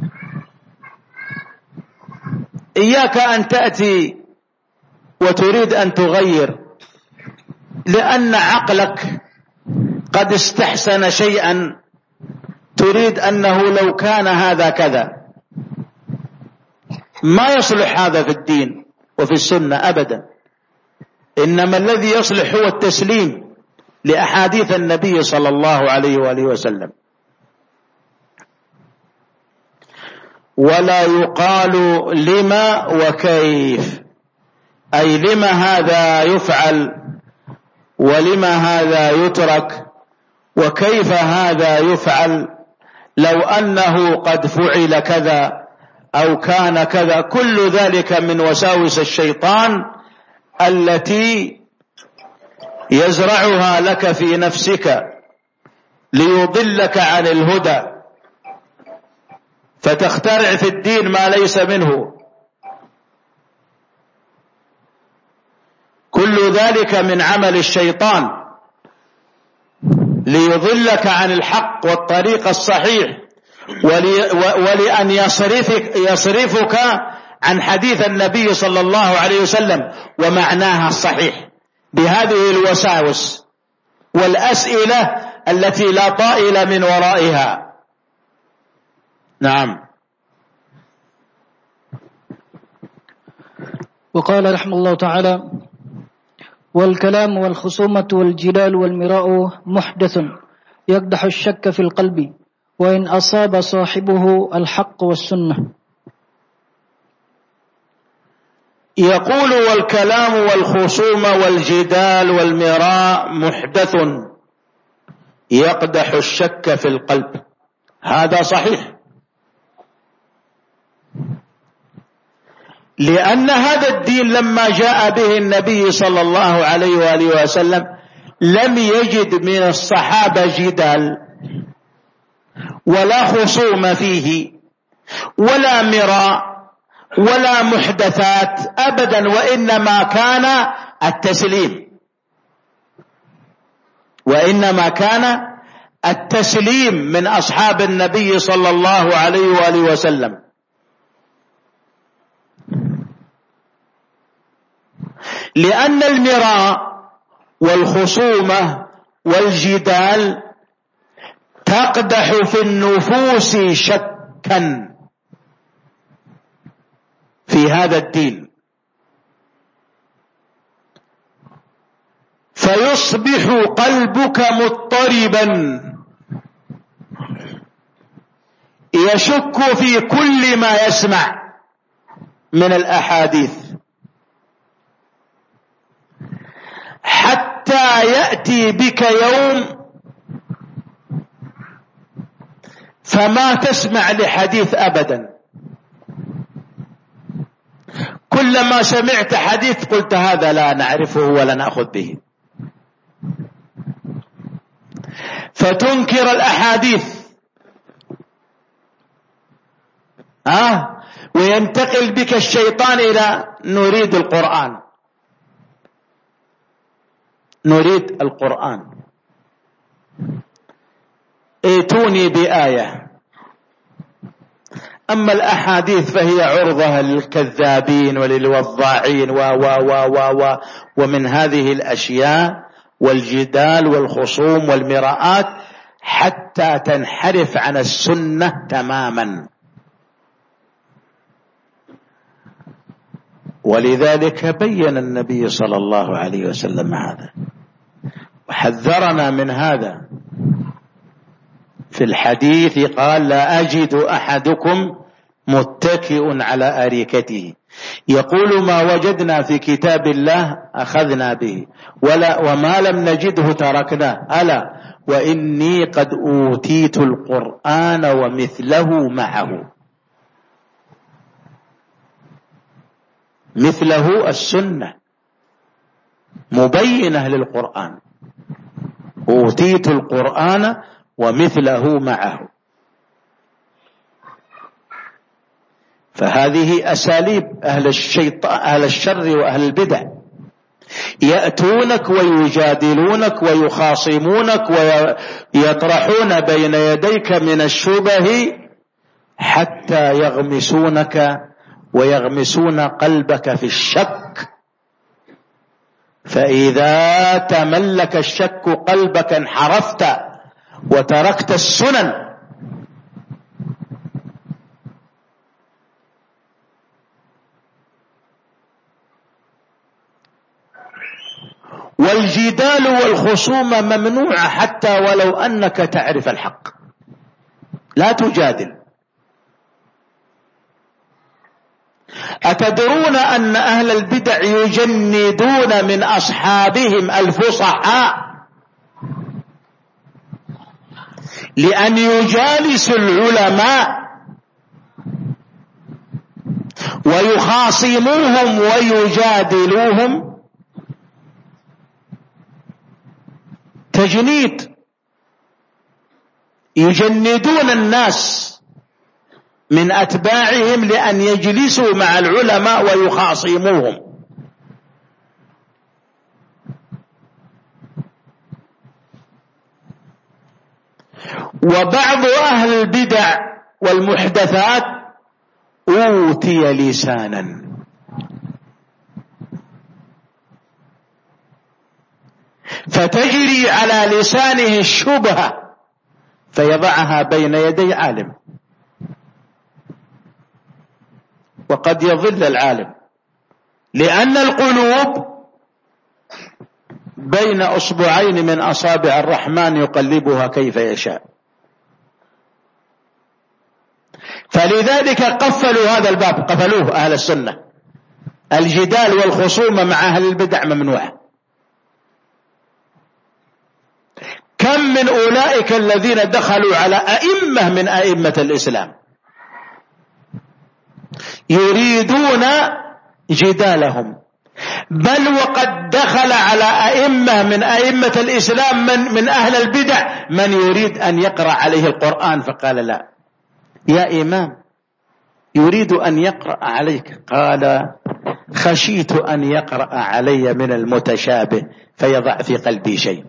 إياك أن تأتي وتريد أن تغير، لأن عقلك قد استحسن شيئا تريد أنه لو كان هذا كذا. ما يصلح هذا في الدين وفي السنة أبدا. إنما الذي يصلح هو التسليم لأحاديث النبي صلى الله عليه وآله وسلم. ولا يقال لما وكيف، أي لما هذا يفعل ولما هذا يترك وكيف هذا يفعل، لو أنه قد فعل كذا أو كان كذا. كل ذلك من وساوس الشيطان التي يزرعها لك في نفسك ليضلك عن الهدى، فتخترع في الدين ما ليس منه. كل ذلك من عمل الشيطان ليضلك عن الحق والطريق الصحيح، ولي ولأن يصرفك, يصرفك عن حديث النبي صلى الله عليه وسلم ومعناها الصحيح بهذه الوساوس والأسئلة التي لا طائل من ورائها. نعم. وقال رحمه الله تعالى: والكلام والخصومة والجدال والمراء محدث يقدح الشك في القلب وإن أصاب صاحبه الحق والسنة. يقول والكلام والخصوم والجدال والمراء محدث يقدح الشك في القلب. هذا صحيح، لأن هذا الدين لما جاء به النبي صلى الله عليه وآله وسلم لم يجد من الصحابة جدال ولا خصوم فيه ولا مراء ولا محدثات أبدا، وإنما كان التسليم وإنما كان التسليم من أصحاب النبي صلى الله عليه وآله وسلم. لأن المراء والخصومة والجدال تقدح في النفوس شكا في هذا الدين، فيصبح قلبك مضطربا يشك في كل ما يسمع من الأحاديث، حتى يأتي بك يوم فما تسمع لحديث أبدا، كلما سمعت حديث قلت هذا لا نعرفه ولا نأخذ به، فتنكر الأحاديث آه وينتقل بك الشيطان إلى نريد القرآن نريد القرآن ائتوني بآية. أما الأحاديث فهي عرضة للكذابين وللوضاعين و و و و و ومن هذه الأشياء والجدال والخصوم والمراءات حتى تنحرف عن السنة تماما. ولذلك بين النبي صلى الله عليه وسلم هذا وحذرنا من هذا في الحديث، قال لا أجد أحدكم متكئ على أريكته يقول ما وجدنا في كتاب الله أخذنا به ولا وما لم نجده تركناه، ألا وإني قد أوتيت القرآن ومثله معه. مثله السنة مبينة للقرآن، أوتيت القرآن ومثله معه. فهذه أساليب أهل الشيطان أهل الشر وأهل البدع، يأتونك ويجادلونك ويخاصمونك ويطرحون بين يديك من الشبه حتى يغمسونك ويغمسون قلبك في الشك، فإذا تملك الشك قلبك انحرفت وتركت السنن. والجدال والخصومة ممنوعة حتى ولو أنك تعرف الحق، لا تجادل. أتدرون أن أهل البدع يجندون من أصحابهم الفصحاء لأن يجالسوا العلماء ويخاصموهم ويجادلوهم؟ تجنيد، يجندون الناس من أتباعهم لأن يجلسوا مع العلماء ويخاصموهم. وبعض أهل البدع والمحدثات أوتي لسانا فتجري على لسانه الشبهة فيضعها بين يدي عالم، وقد يضل العالم، لأن القلوب بين أصبعين من أصابع الرحمن يقلبها كيف يشاء. فلذلك قفلوا هذا الباب، قفلوه أهل السنة. الجدال والخصومة مع أهل البدع ممنوع. كم من أولئك الذين دخلوا على أئمة من أئمة الإسلام يريدون جدالهم، بل وقد دخل على أئمة من أئمة الإسلام من, من أهل البدع من يريد أن يقرأ عليه القرآن، فقال لا يا إمام يريد أن يقرأ عليك، قال خشيت أن يقرأ علي من المتشابه فيضع في قلبي شيء.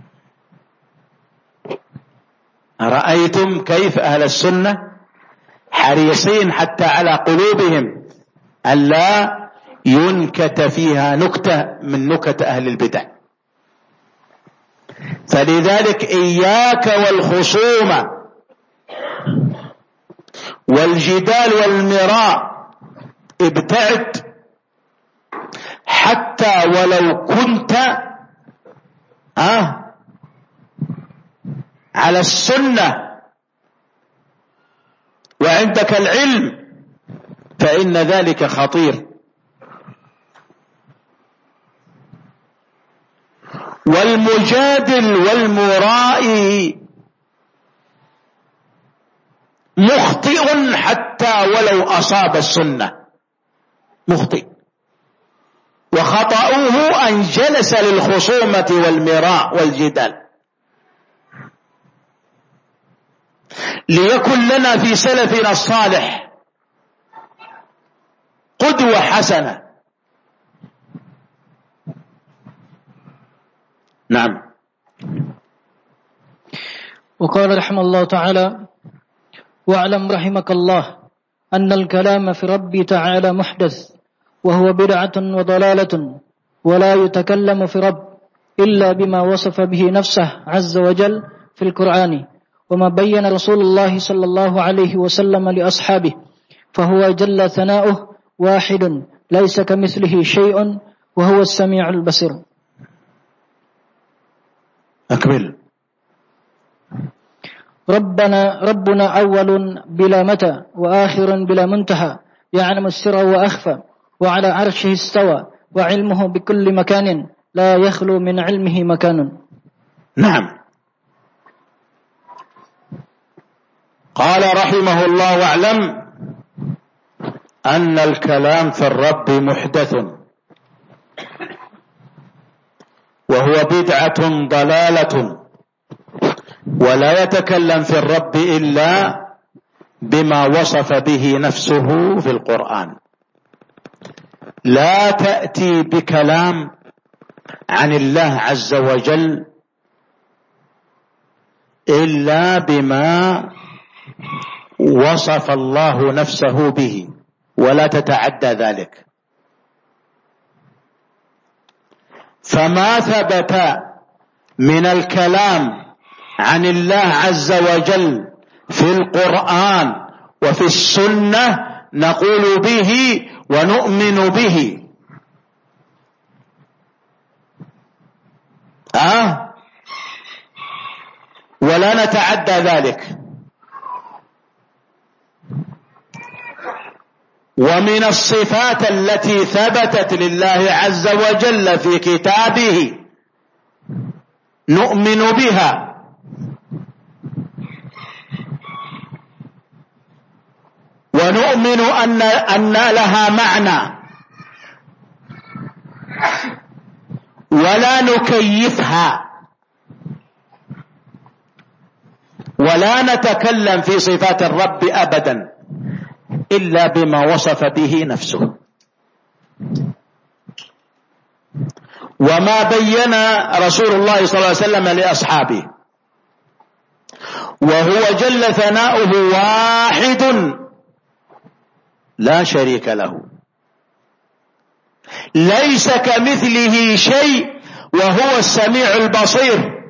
رأيتم كيف أهل السنة حريصين حتى على قلوبهم ألا ينكت فيها نكتة من نكت أهل البدع. فلذلك إياك والخصومة والجدال والمراء، ابتعد حتى ولو كنت آه على السنة وعندك العلم، فإن ذلك خطير. والمجادل والمرائي مخطئ حتى ولو أصاب السنة، مخطئ، وخطأوه أن جلس للخصومة والمراء والجدال. ليكن لنا في سلفنا الصالح قدوة حسنة. نعم. وقال رحمه الله تعالى: واعلم رحمك الله أن الكلام في ربي تعالى محدث وهو بدعة وضلالة، ولا يتكلم في رب إلا بما وصف به نفسه عز وجل في القرآن، وما بين رسول الله صلى الله عليه وسلم لأصحابه، فهو جل ثناؤه واحد ليس كمثله شيء وهو السميع البصير. أكمل. ربنا ربنا أول بلا متى وآخر بلا منتهى، يعلم السر وأخفى، وعلى عرشه استوى، وعلمه بكل مكان لا يخلو من علمه مكان. نعم. قال رحمه الله: واعلم أن الكلام في الرب محدث وهو بدعة ضلالة، ولا يتكلم في الرب إلا بما وصف به نفسه في القرآن. لا تأتي بكلام عن الله عز وجل إلا بما وصف الله نفسه به، ولا تتعدى ذلك. فما ثبت من الكلام عن الله عز وجل في القرآن وفي السنة نقول به ونؤمن به. أه؟ ولا نتعدى ذلك. ومن الصفات التي ثبتت لله عز وجل في كتابه نؤمن بها، ونؤمن أن أن لها معنى، ولا نكيفها، ولا نتكلم في صفات الرب أبدا إلا بما وصف به نفسه، وما بين رسول الله صلى الله عليه وسلم لأصحابه. وهو جل ثناؤه واحد لا شريك له، ليس كمثله شيء وهو السميع البصير.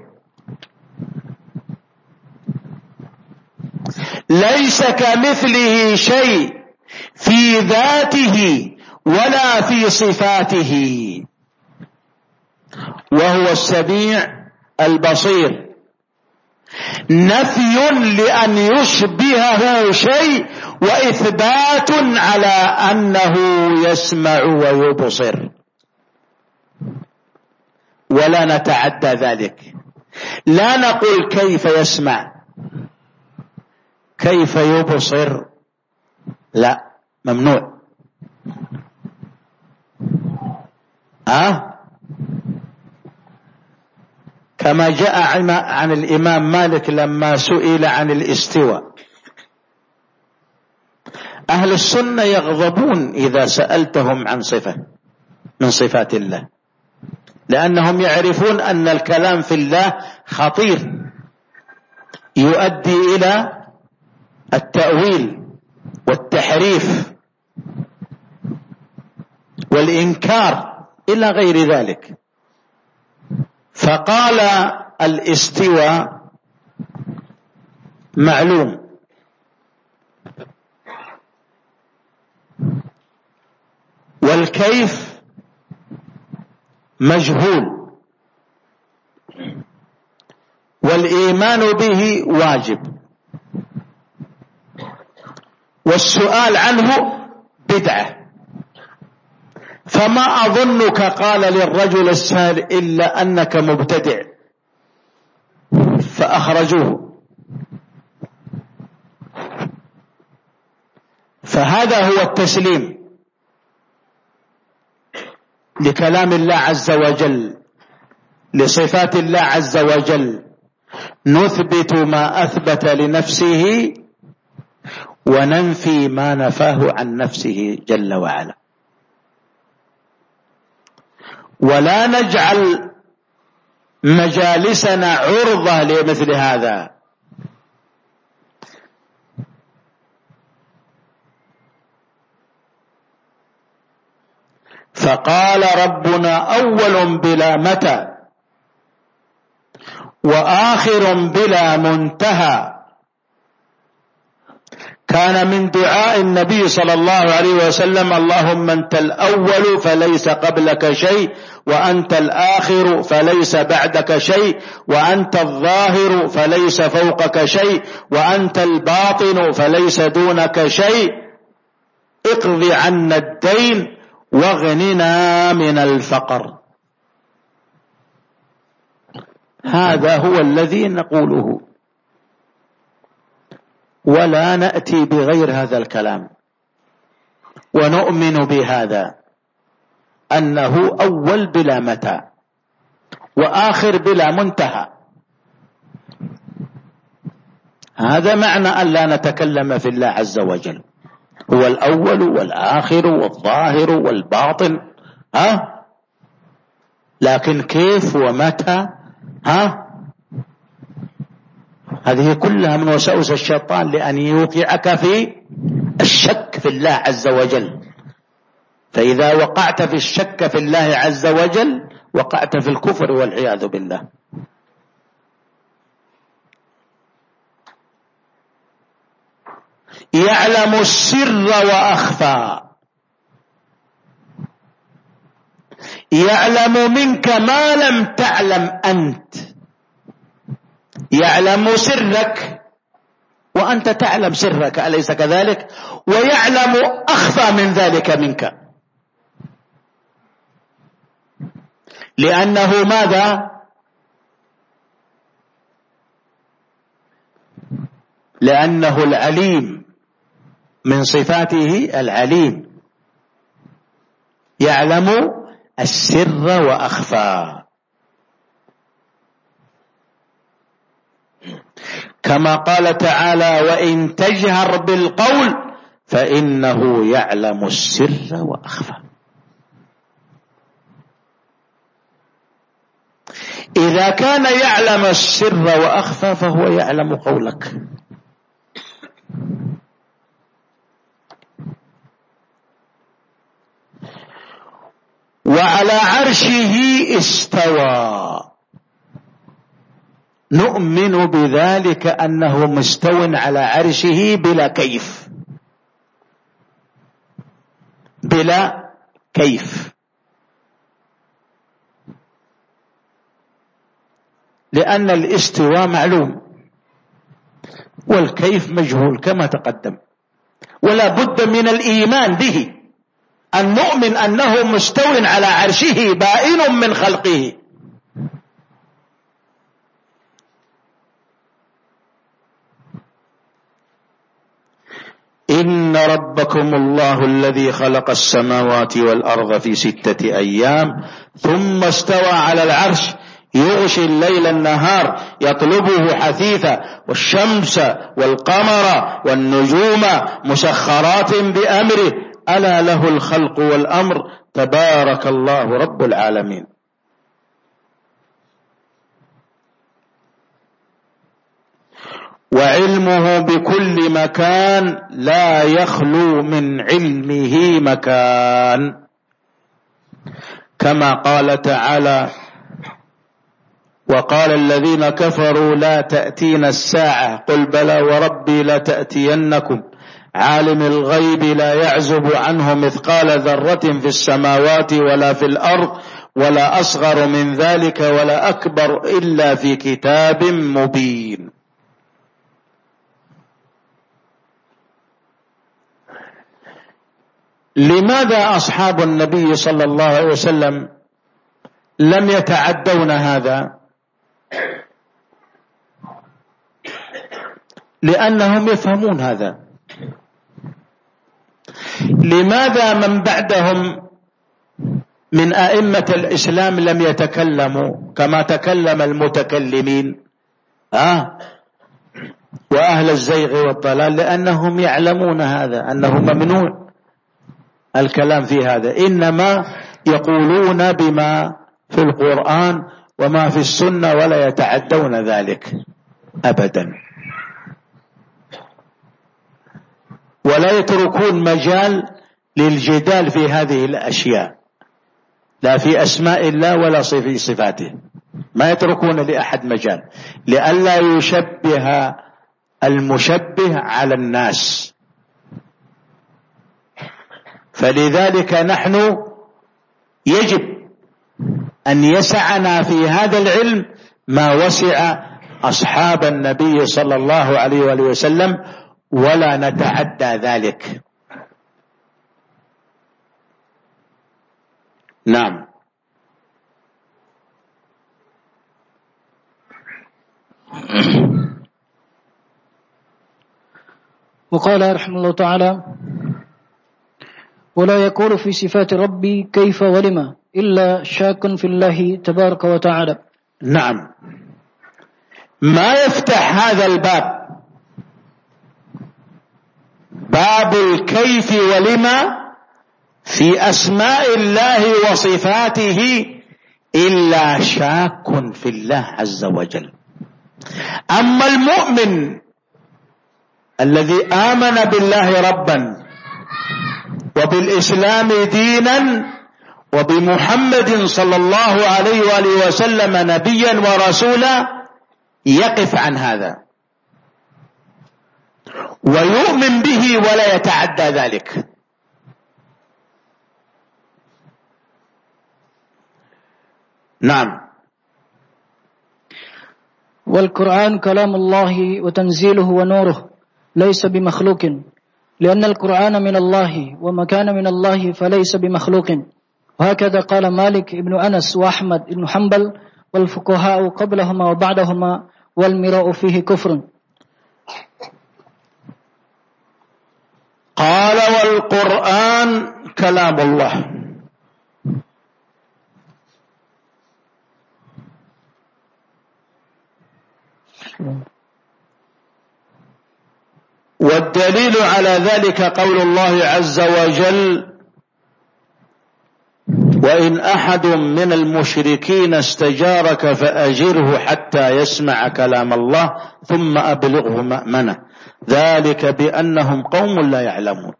ليس كمثله شيء في ذاته ولا في صفاته، وهو السميع البصير، نفي لأن يشبهه شيء وإثبات على أنه يسمع ويبصر، ولا نتعدى ذلك. لا نقول كيف يسمع كيف يبصر، لا، ممنوع. أه؟ كما جاء عن الإمام مالك لما سئل عن الاستواء، أهل السنة يغضبون إذا سألتهم عن صفة من صفات الله، لأنهم يعرفون أن الكلام في الله خطير، يؤدي إلى التأويل والتحريف والإنكار إلى غير ذلك. فقال الاستواء معلوم، والكيف مجهول، والإيمان به واجب، والسؤال عنه بدعة. فما أظنك قال للرجل السائل إلا أنك مبتدع، فأخرجوه. فهذا هو التسليم لكلام الله عز وجل، لصفات الله عز وجل، نثبت ما أثبت لنفسه وننفي ما نفاه عن نفسه جل وعلا، ولا نجعل مجالسنا عرضة لمثل هذا. فقال ربنا أول بلا متى وآخر بلا منتهى. كان من دعاء النبي صلى الله عليه وسلم اللهم أنت الأول فليس قبلك شيء، وأنت الآخر فليس بعدك شيء، وأنت الظاهر فليس فوقك شيء، وأنت الباطن فليس دونك شيء، اقض عنا الدين واغننا من الفقر. هذا هو الذي نقوله، ولا نأتي بغير هذا الكلام، ونؤمن بهذا أنه أول بلا متى وآخر بلا منتهى. هذا معنى أن لا نتكلم في الله عز وجل، هو الأول والآخر والظاهر والباطن، ها؟ لكن كيف ومتى، ها؟ هذه كلها من وساوس الشيطان لأن يوقعك في الشك في الله عز وجل. فإذا وقعت في الشك في الله عز وجل وقعت في الكفر والعياذ بالله. يعلم السر وأخفى، يعلم منك ما لم تعلم أنت، يعلم سرك وأنت تعلم سرك، أليس كذلك؟ ويعلم أخفى من ذلك منك، لأنه ماذا؟ لأنه العليم، من صفاته العليم، يعلم السر وأخفى. كما قال تعالى وإن تجهر بالقول فإنه يعلم السر وأخفى. إذا كان يعلم السر وأخفى فهو يعلم قولك. وعلى عرشه استوى، نؤمن بذلك أنه مستو على عرشه بلا كيف، بلا كيف. لأن الاستواء معلوم والكيف مجهول كما تقدم، ولا بد من الإيمان به، أن نؤمن أنه مستو على عرشه بائن من خلقه. إن ربكم الله الذي خلق السماوات والأرض في ستة أيام ثم استوى على العرش يغشي الليل النهار يطلبه حثيثا والشمس والقمر والنجوم مسخرات بأمره ألا له الخلق والأمر تبارك الله رب العالمين. وعلمه بكل مكان لا يخلو من علمه مكان، كما قال تعالى وقال الذين كفروا لا تأتينا الساعة قل بلى وربي لتأتينكم عالم الغيب لا يعزب عنه مثقال ذرة في السماوات ولا في الأرض ولا أصغر من ذلك ولا أكبر إلا في كتاب مبين. لماذا أصحاب النبي صلى الله عليه وسلم لم يتعدون هذا؟ لأنهم يفهمون هذا. لماذا من بعدهم من أئمة الإسلام لم يتكلموا كما تكلم المتكلمين آه وأهل الزيغ والضلال؟ لأنهم يعلمون هذا أنه ممنوع الكلام في هذا، إنما يقولون بما في القرآن وما في السنة ولا يتعدون ذلك أبدا، ولا يتركون مجال للجدال في هذه الأشياء، لا في أسماء الله ولا في صفاته، ما يتركون لأحد مجال لئلا يشبه المشبه على الناس. فلذلك نحن يجب أن يسعنا في هذا العلم ما وسع أصحاب النبي صلى الله عليه وآله وسلم ولا نتعدى ذلك. نعم. وقال رحمه الله تعالى ولا يقول في صفات ربي كيف ولما إلا شاك في الله تبارك وتعالى. نعم، ما يفتح هذا الباب باب الكيف ولما في أسماء الله وصفاته إلا شاك في الله عز وجل. أما المؤمن الذي آمن بالله ربا وبالإسلام دينا وبمحمد صلى الله عليه وآله وسلم نبيا ورسولا يقف عن هذا ويؤمن به ولا يتعدى ذلك. نعم. والقرآن كلام الله وتنزيله ونوره ليس بمخلوق، لأن القرآن من الله وما كان من الله فليس بمخلوق. وهكذا قال مالك ابن أنس وأحمد ابن حنبل والفقهاء قبلهما وبعدهما، والمراء فيه كفر. قال والقرآن كلام الله، والدليل على ذلك قول الله عز وجل وإن أحد من المشركين استجارك فأجره حتى يسمع كلام الله ثم أبلغه مأمنه ذلك بأنهم قوم لا يعلمون.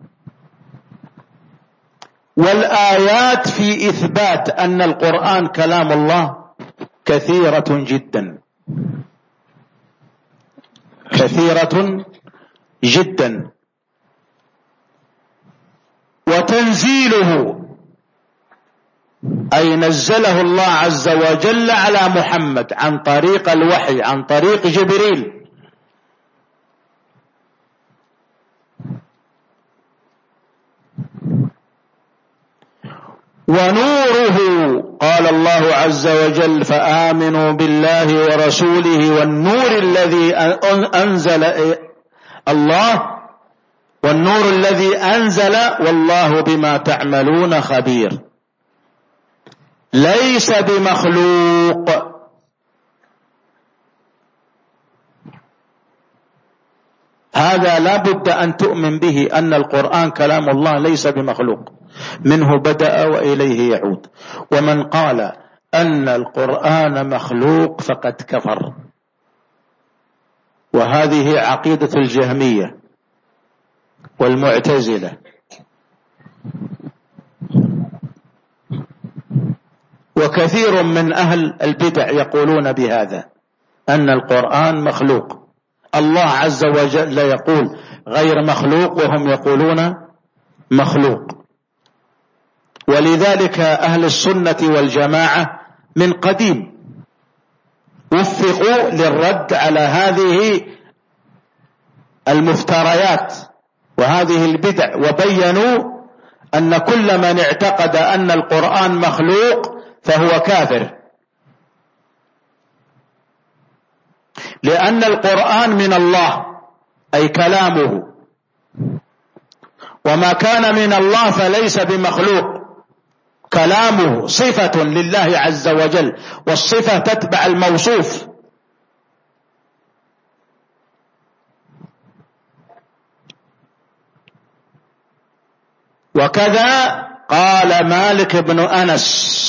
والآيات في إثبات أن القرآن كلام الله كثيرة جدا كثيرة جدا. أي نزله الله عز وجل على محمد عن طريق الوحي، عن طريق جبريل. ونوره قال الله عز وجل: فآمنوا بالله ورسوله والنور الذي أنزل الله والنور الذي أنزل والله بما تعملون خبير. ليس بمخلوق. هذا لا بد أن تؤمن به، أن القرآن كلام الله ليس بمخلوق، منه بدأ وإليه يعود. ومن قال أن القرآن مخلوق فقد كفر، وهذه عقيدة الجهمية والمعتزلة. وكثير من أهل البدع يقولون بهذا، أن القرآن مخلوق. الله عز وجل يقول غير مخلوق وهم يقولون مخلوق. ولذلك أهل السنة والجماعة من قديم وفقوا للرد على هذه المفتريات وهذه البدع، وبينوا أن كل من اعتقد أن القرآن مخلوق فهو كافر، لأن القرآن من الله أي كلامه، وما كان من الله فليس بمخلوق. كلامه صفة لله عز وجل، والصفة تتبع الموصوف. وكذا قال مالك بن أنس: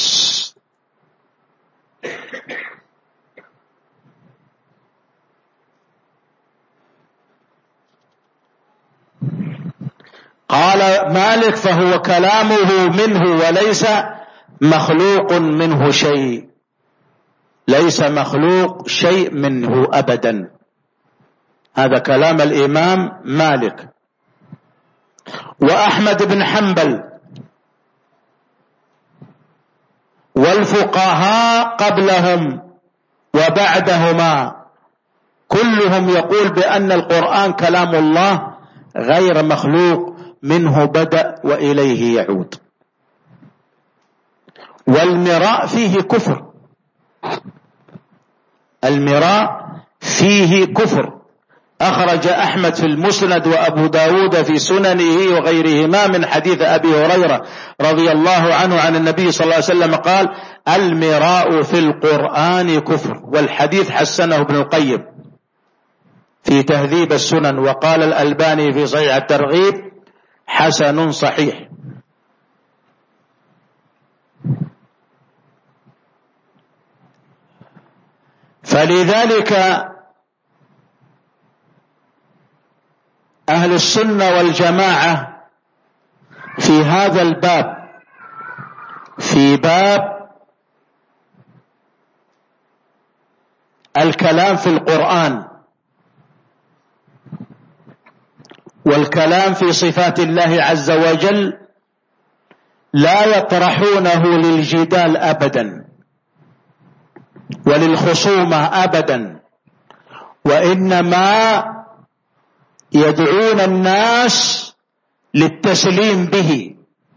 قال مالك: فهو كلامه منه وليس مخلوق منه شيء. ليس مخلوق شيء منه أبدا. هذا كلام الإمام مالك. وأحمد بن حنبل والفقهاء قبلهم وبعدهما كلهم يقول بأن القرآن كلام الله غير مخلوق، منه بدأ وإليه يعود. والمراء فيه كفر، المراء فيه كفر. أخرج أحمد في المسند وأبو داود في سننه وغيرهما من حديث أبي هريرة رضي الله عنه عن النبي صلى الله عليه وسلم قال: المراء في القرآن كفر. والحديث حسنه ابن القيم في تهذيب السنن، وقال الألباني في صحيح الترغيب: حسن صحيح. فلذلك أهل السنة والجماعة في هذا الباب، في باب الكلام في القرآن والكلام في صفات الله عز وجل، لا يطرحونه للجدال أبدا وللخصومة أبدا، وإنما يدعون الناس للتسليم به،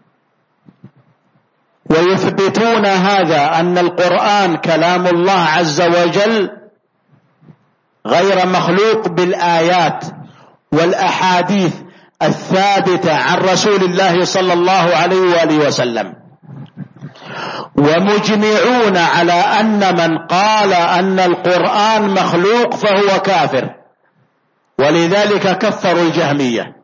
ويثبتون هذا أن القرآن كلام الله عز وجل غير مخلوق بالآيات والأحاديث الثابتة عن رسول الله صلى الله عليه وآله وسلم. ومجمعون على أن من قال أن القرآن مخلوق فهو كافر، ولذلك كفروا الجهمية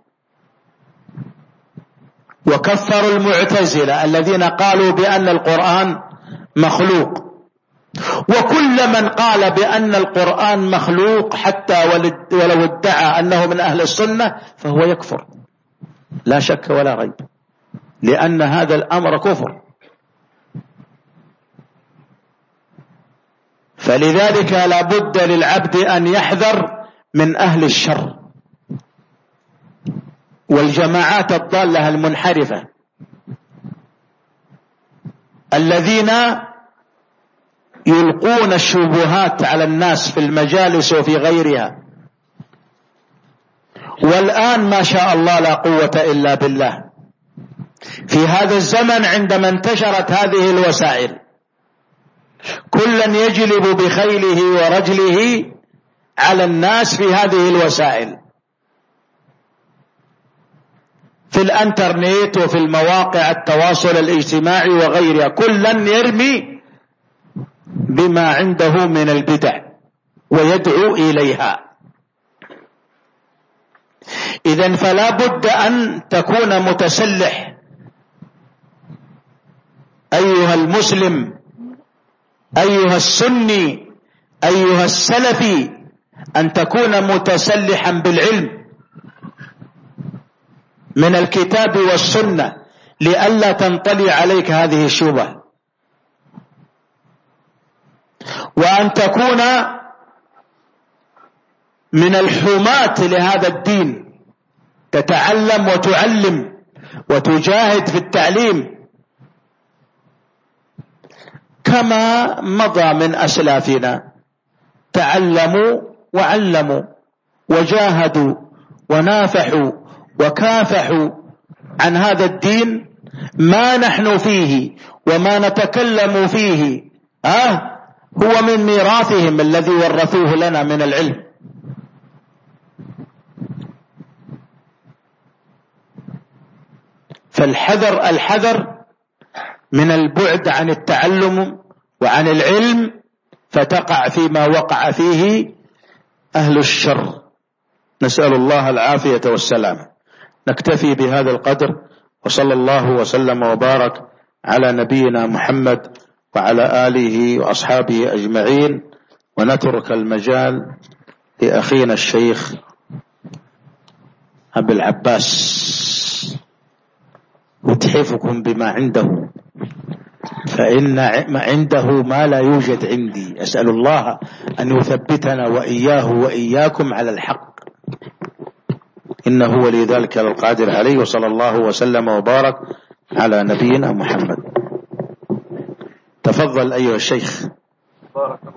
وكفروا المعتزلة الذين قالوا بأن القرآن مخلوق. وكل من قال بأن القرآن مخلوق حتى ولو ادعى أنه من أهل السنة فهو يكفر، لا شك ولا ريب، لأن هذا الأمر كفر. فلذلك لا بد للعبد أن يحذر من أهل الشر والجماعات الضالة المنحرفة. الذين يلقون الشبهات على الناس في المجالس وفي غيرها. والآن ما شاء الله لا قوة إلا بالله، في هذا الزمن عندما انتشرت هذه الوسائل كلا يجلب بخيله ورجله على الناس في هذه الوسائل، في الانترنت وفي المواقع التواصل الاجتماعي وغيرها، كلا يرمي بما عنده من البدع ويدعو إليها. إذن فلا بد أن تكون متسلح أيها المسلم، أيها السني، أيها السلفي، أن تكون متسلحا بالعلم من الكتاب والسنة لئلا تنطلي عليك هذه الشبهة، وأن تكون من الحماة لهذا الدين، تتعلم وتعلم وتجاهد في التعليم كما مضى من أسلافنا، تعلموا وعلموا وجاهدوا ونافحوا وكافحوا عن هذا الدين ما نحن فيه وما نتكلم فيه آه هو من ميراثهم الذي ورثوه لنا من العلم. فالحذر الحذر من البعد عن التعلم وعن العلم، فتقع فيما وقع فيه أهل الشر، نسأل الله العافية والسلامة. نكتفي بهذا القدر، وصلى الله وسلم وبارك على نبينا محمد وعلى آله وأصحابه أجمعين، ونترك المجال لأخينا الشيخ أبي العباس أتحفكم بما عنده، فإن عنده ما لا يوجد عندي. أسأل الله أن يثبتنا وإياه وإياكم على الحق، إنه ولي ذلك القادر عليه. وصلى الله وسلم وبارك على نبينا محمد. تفضل أيها الشيخ. بارك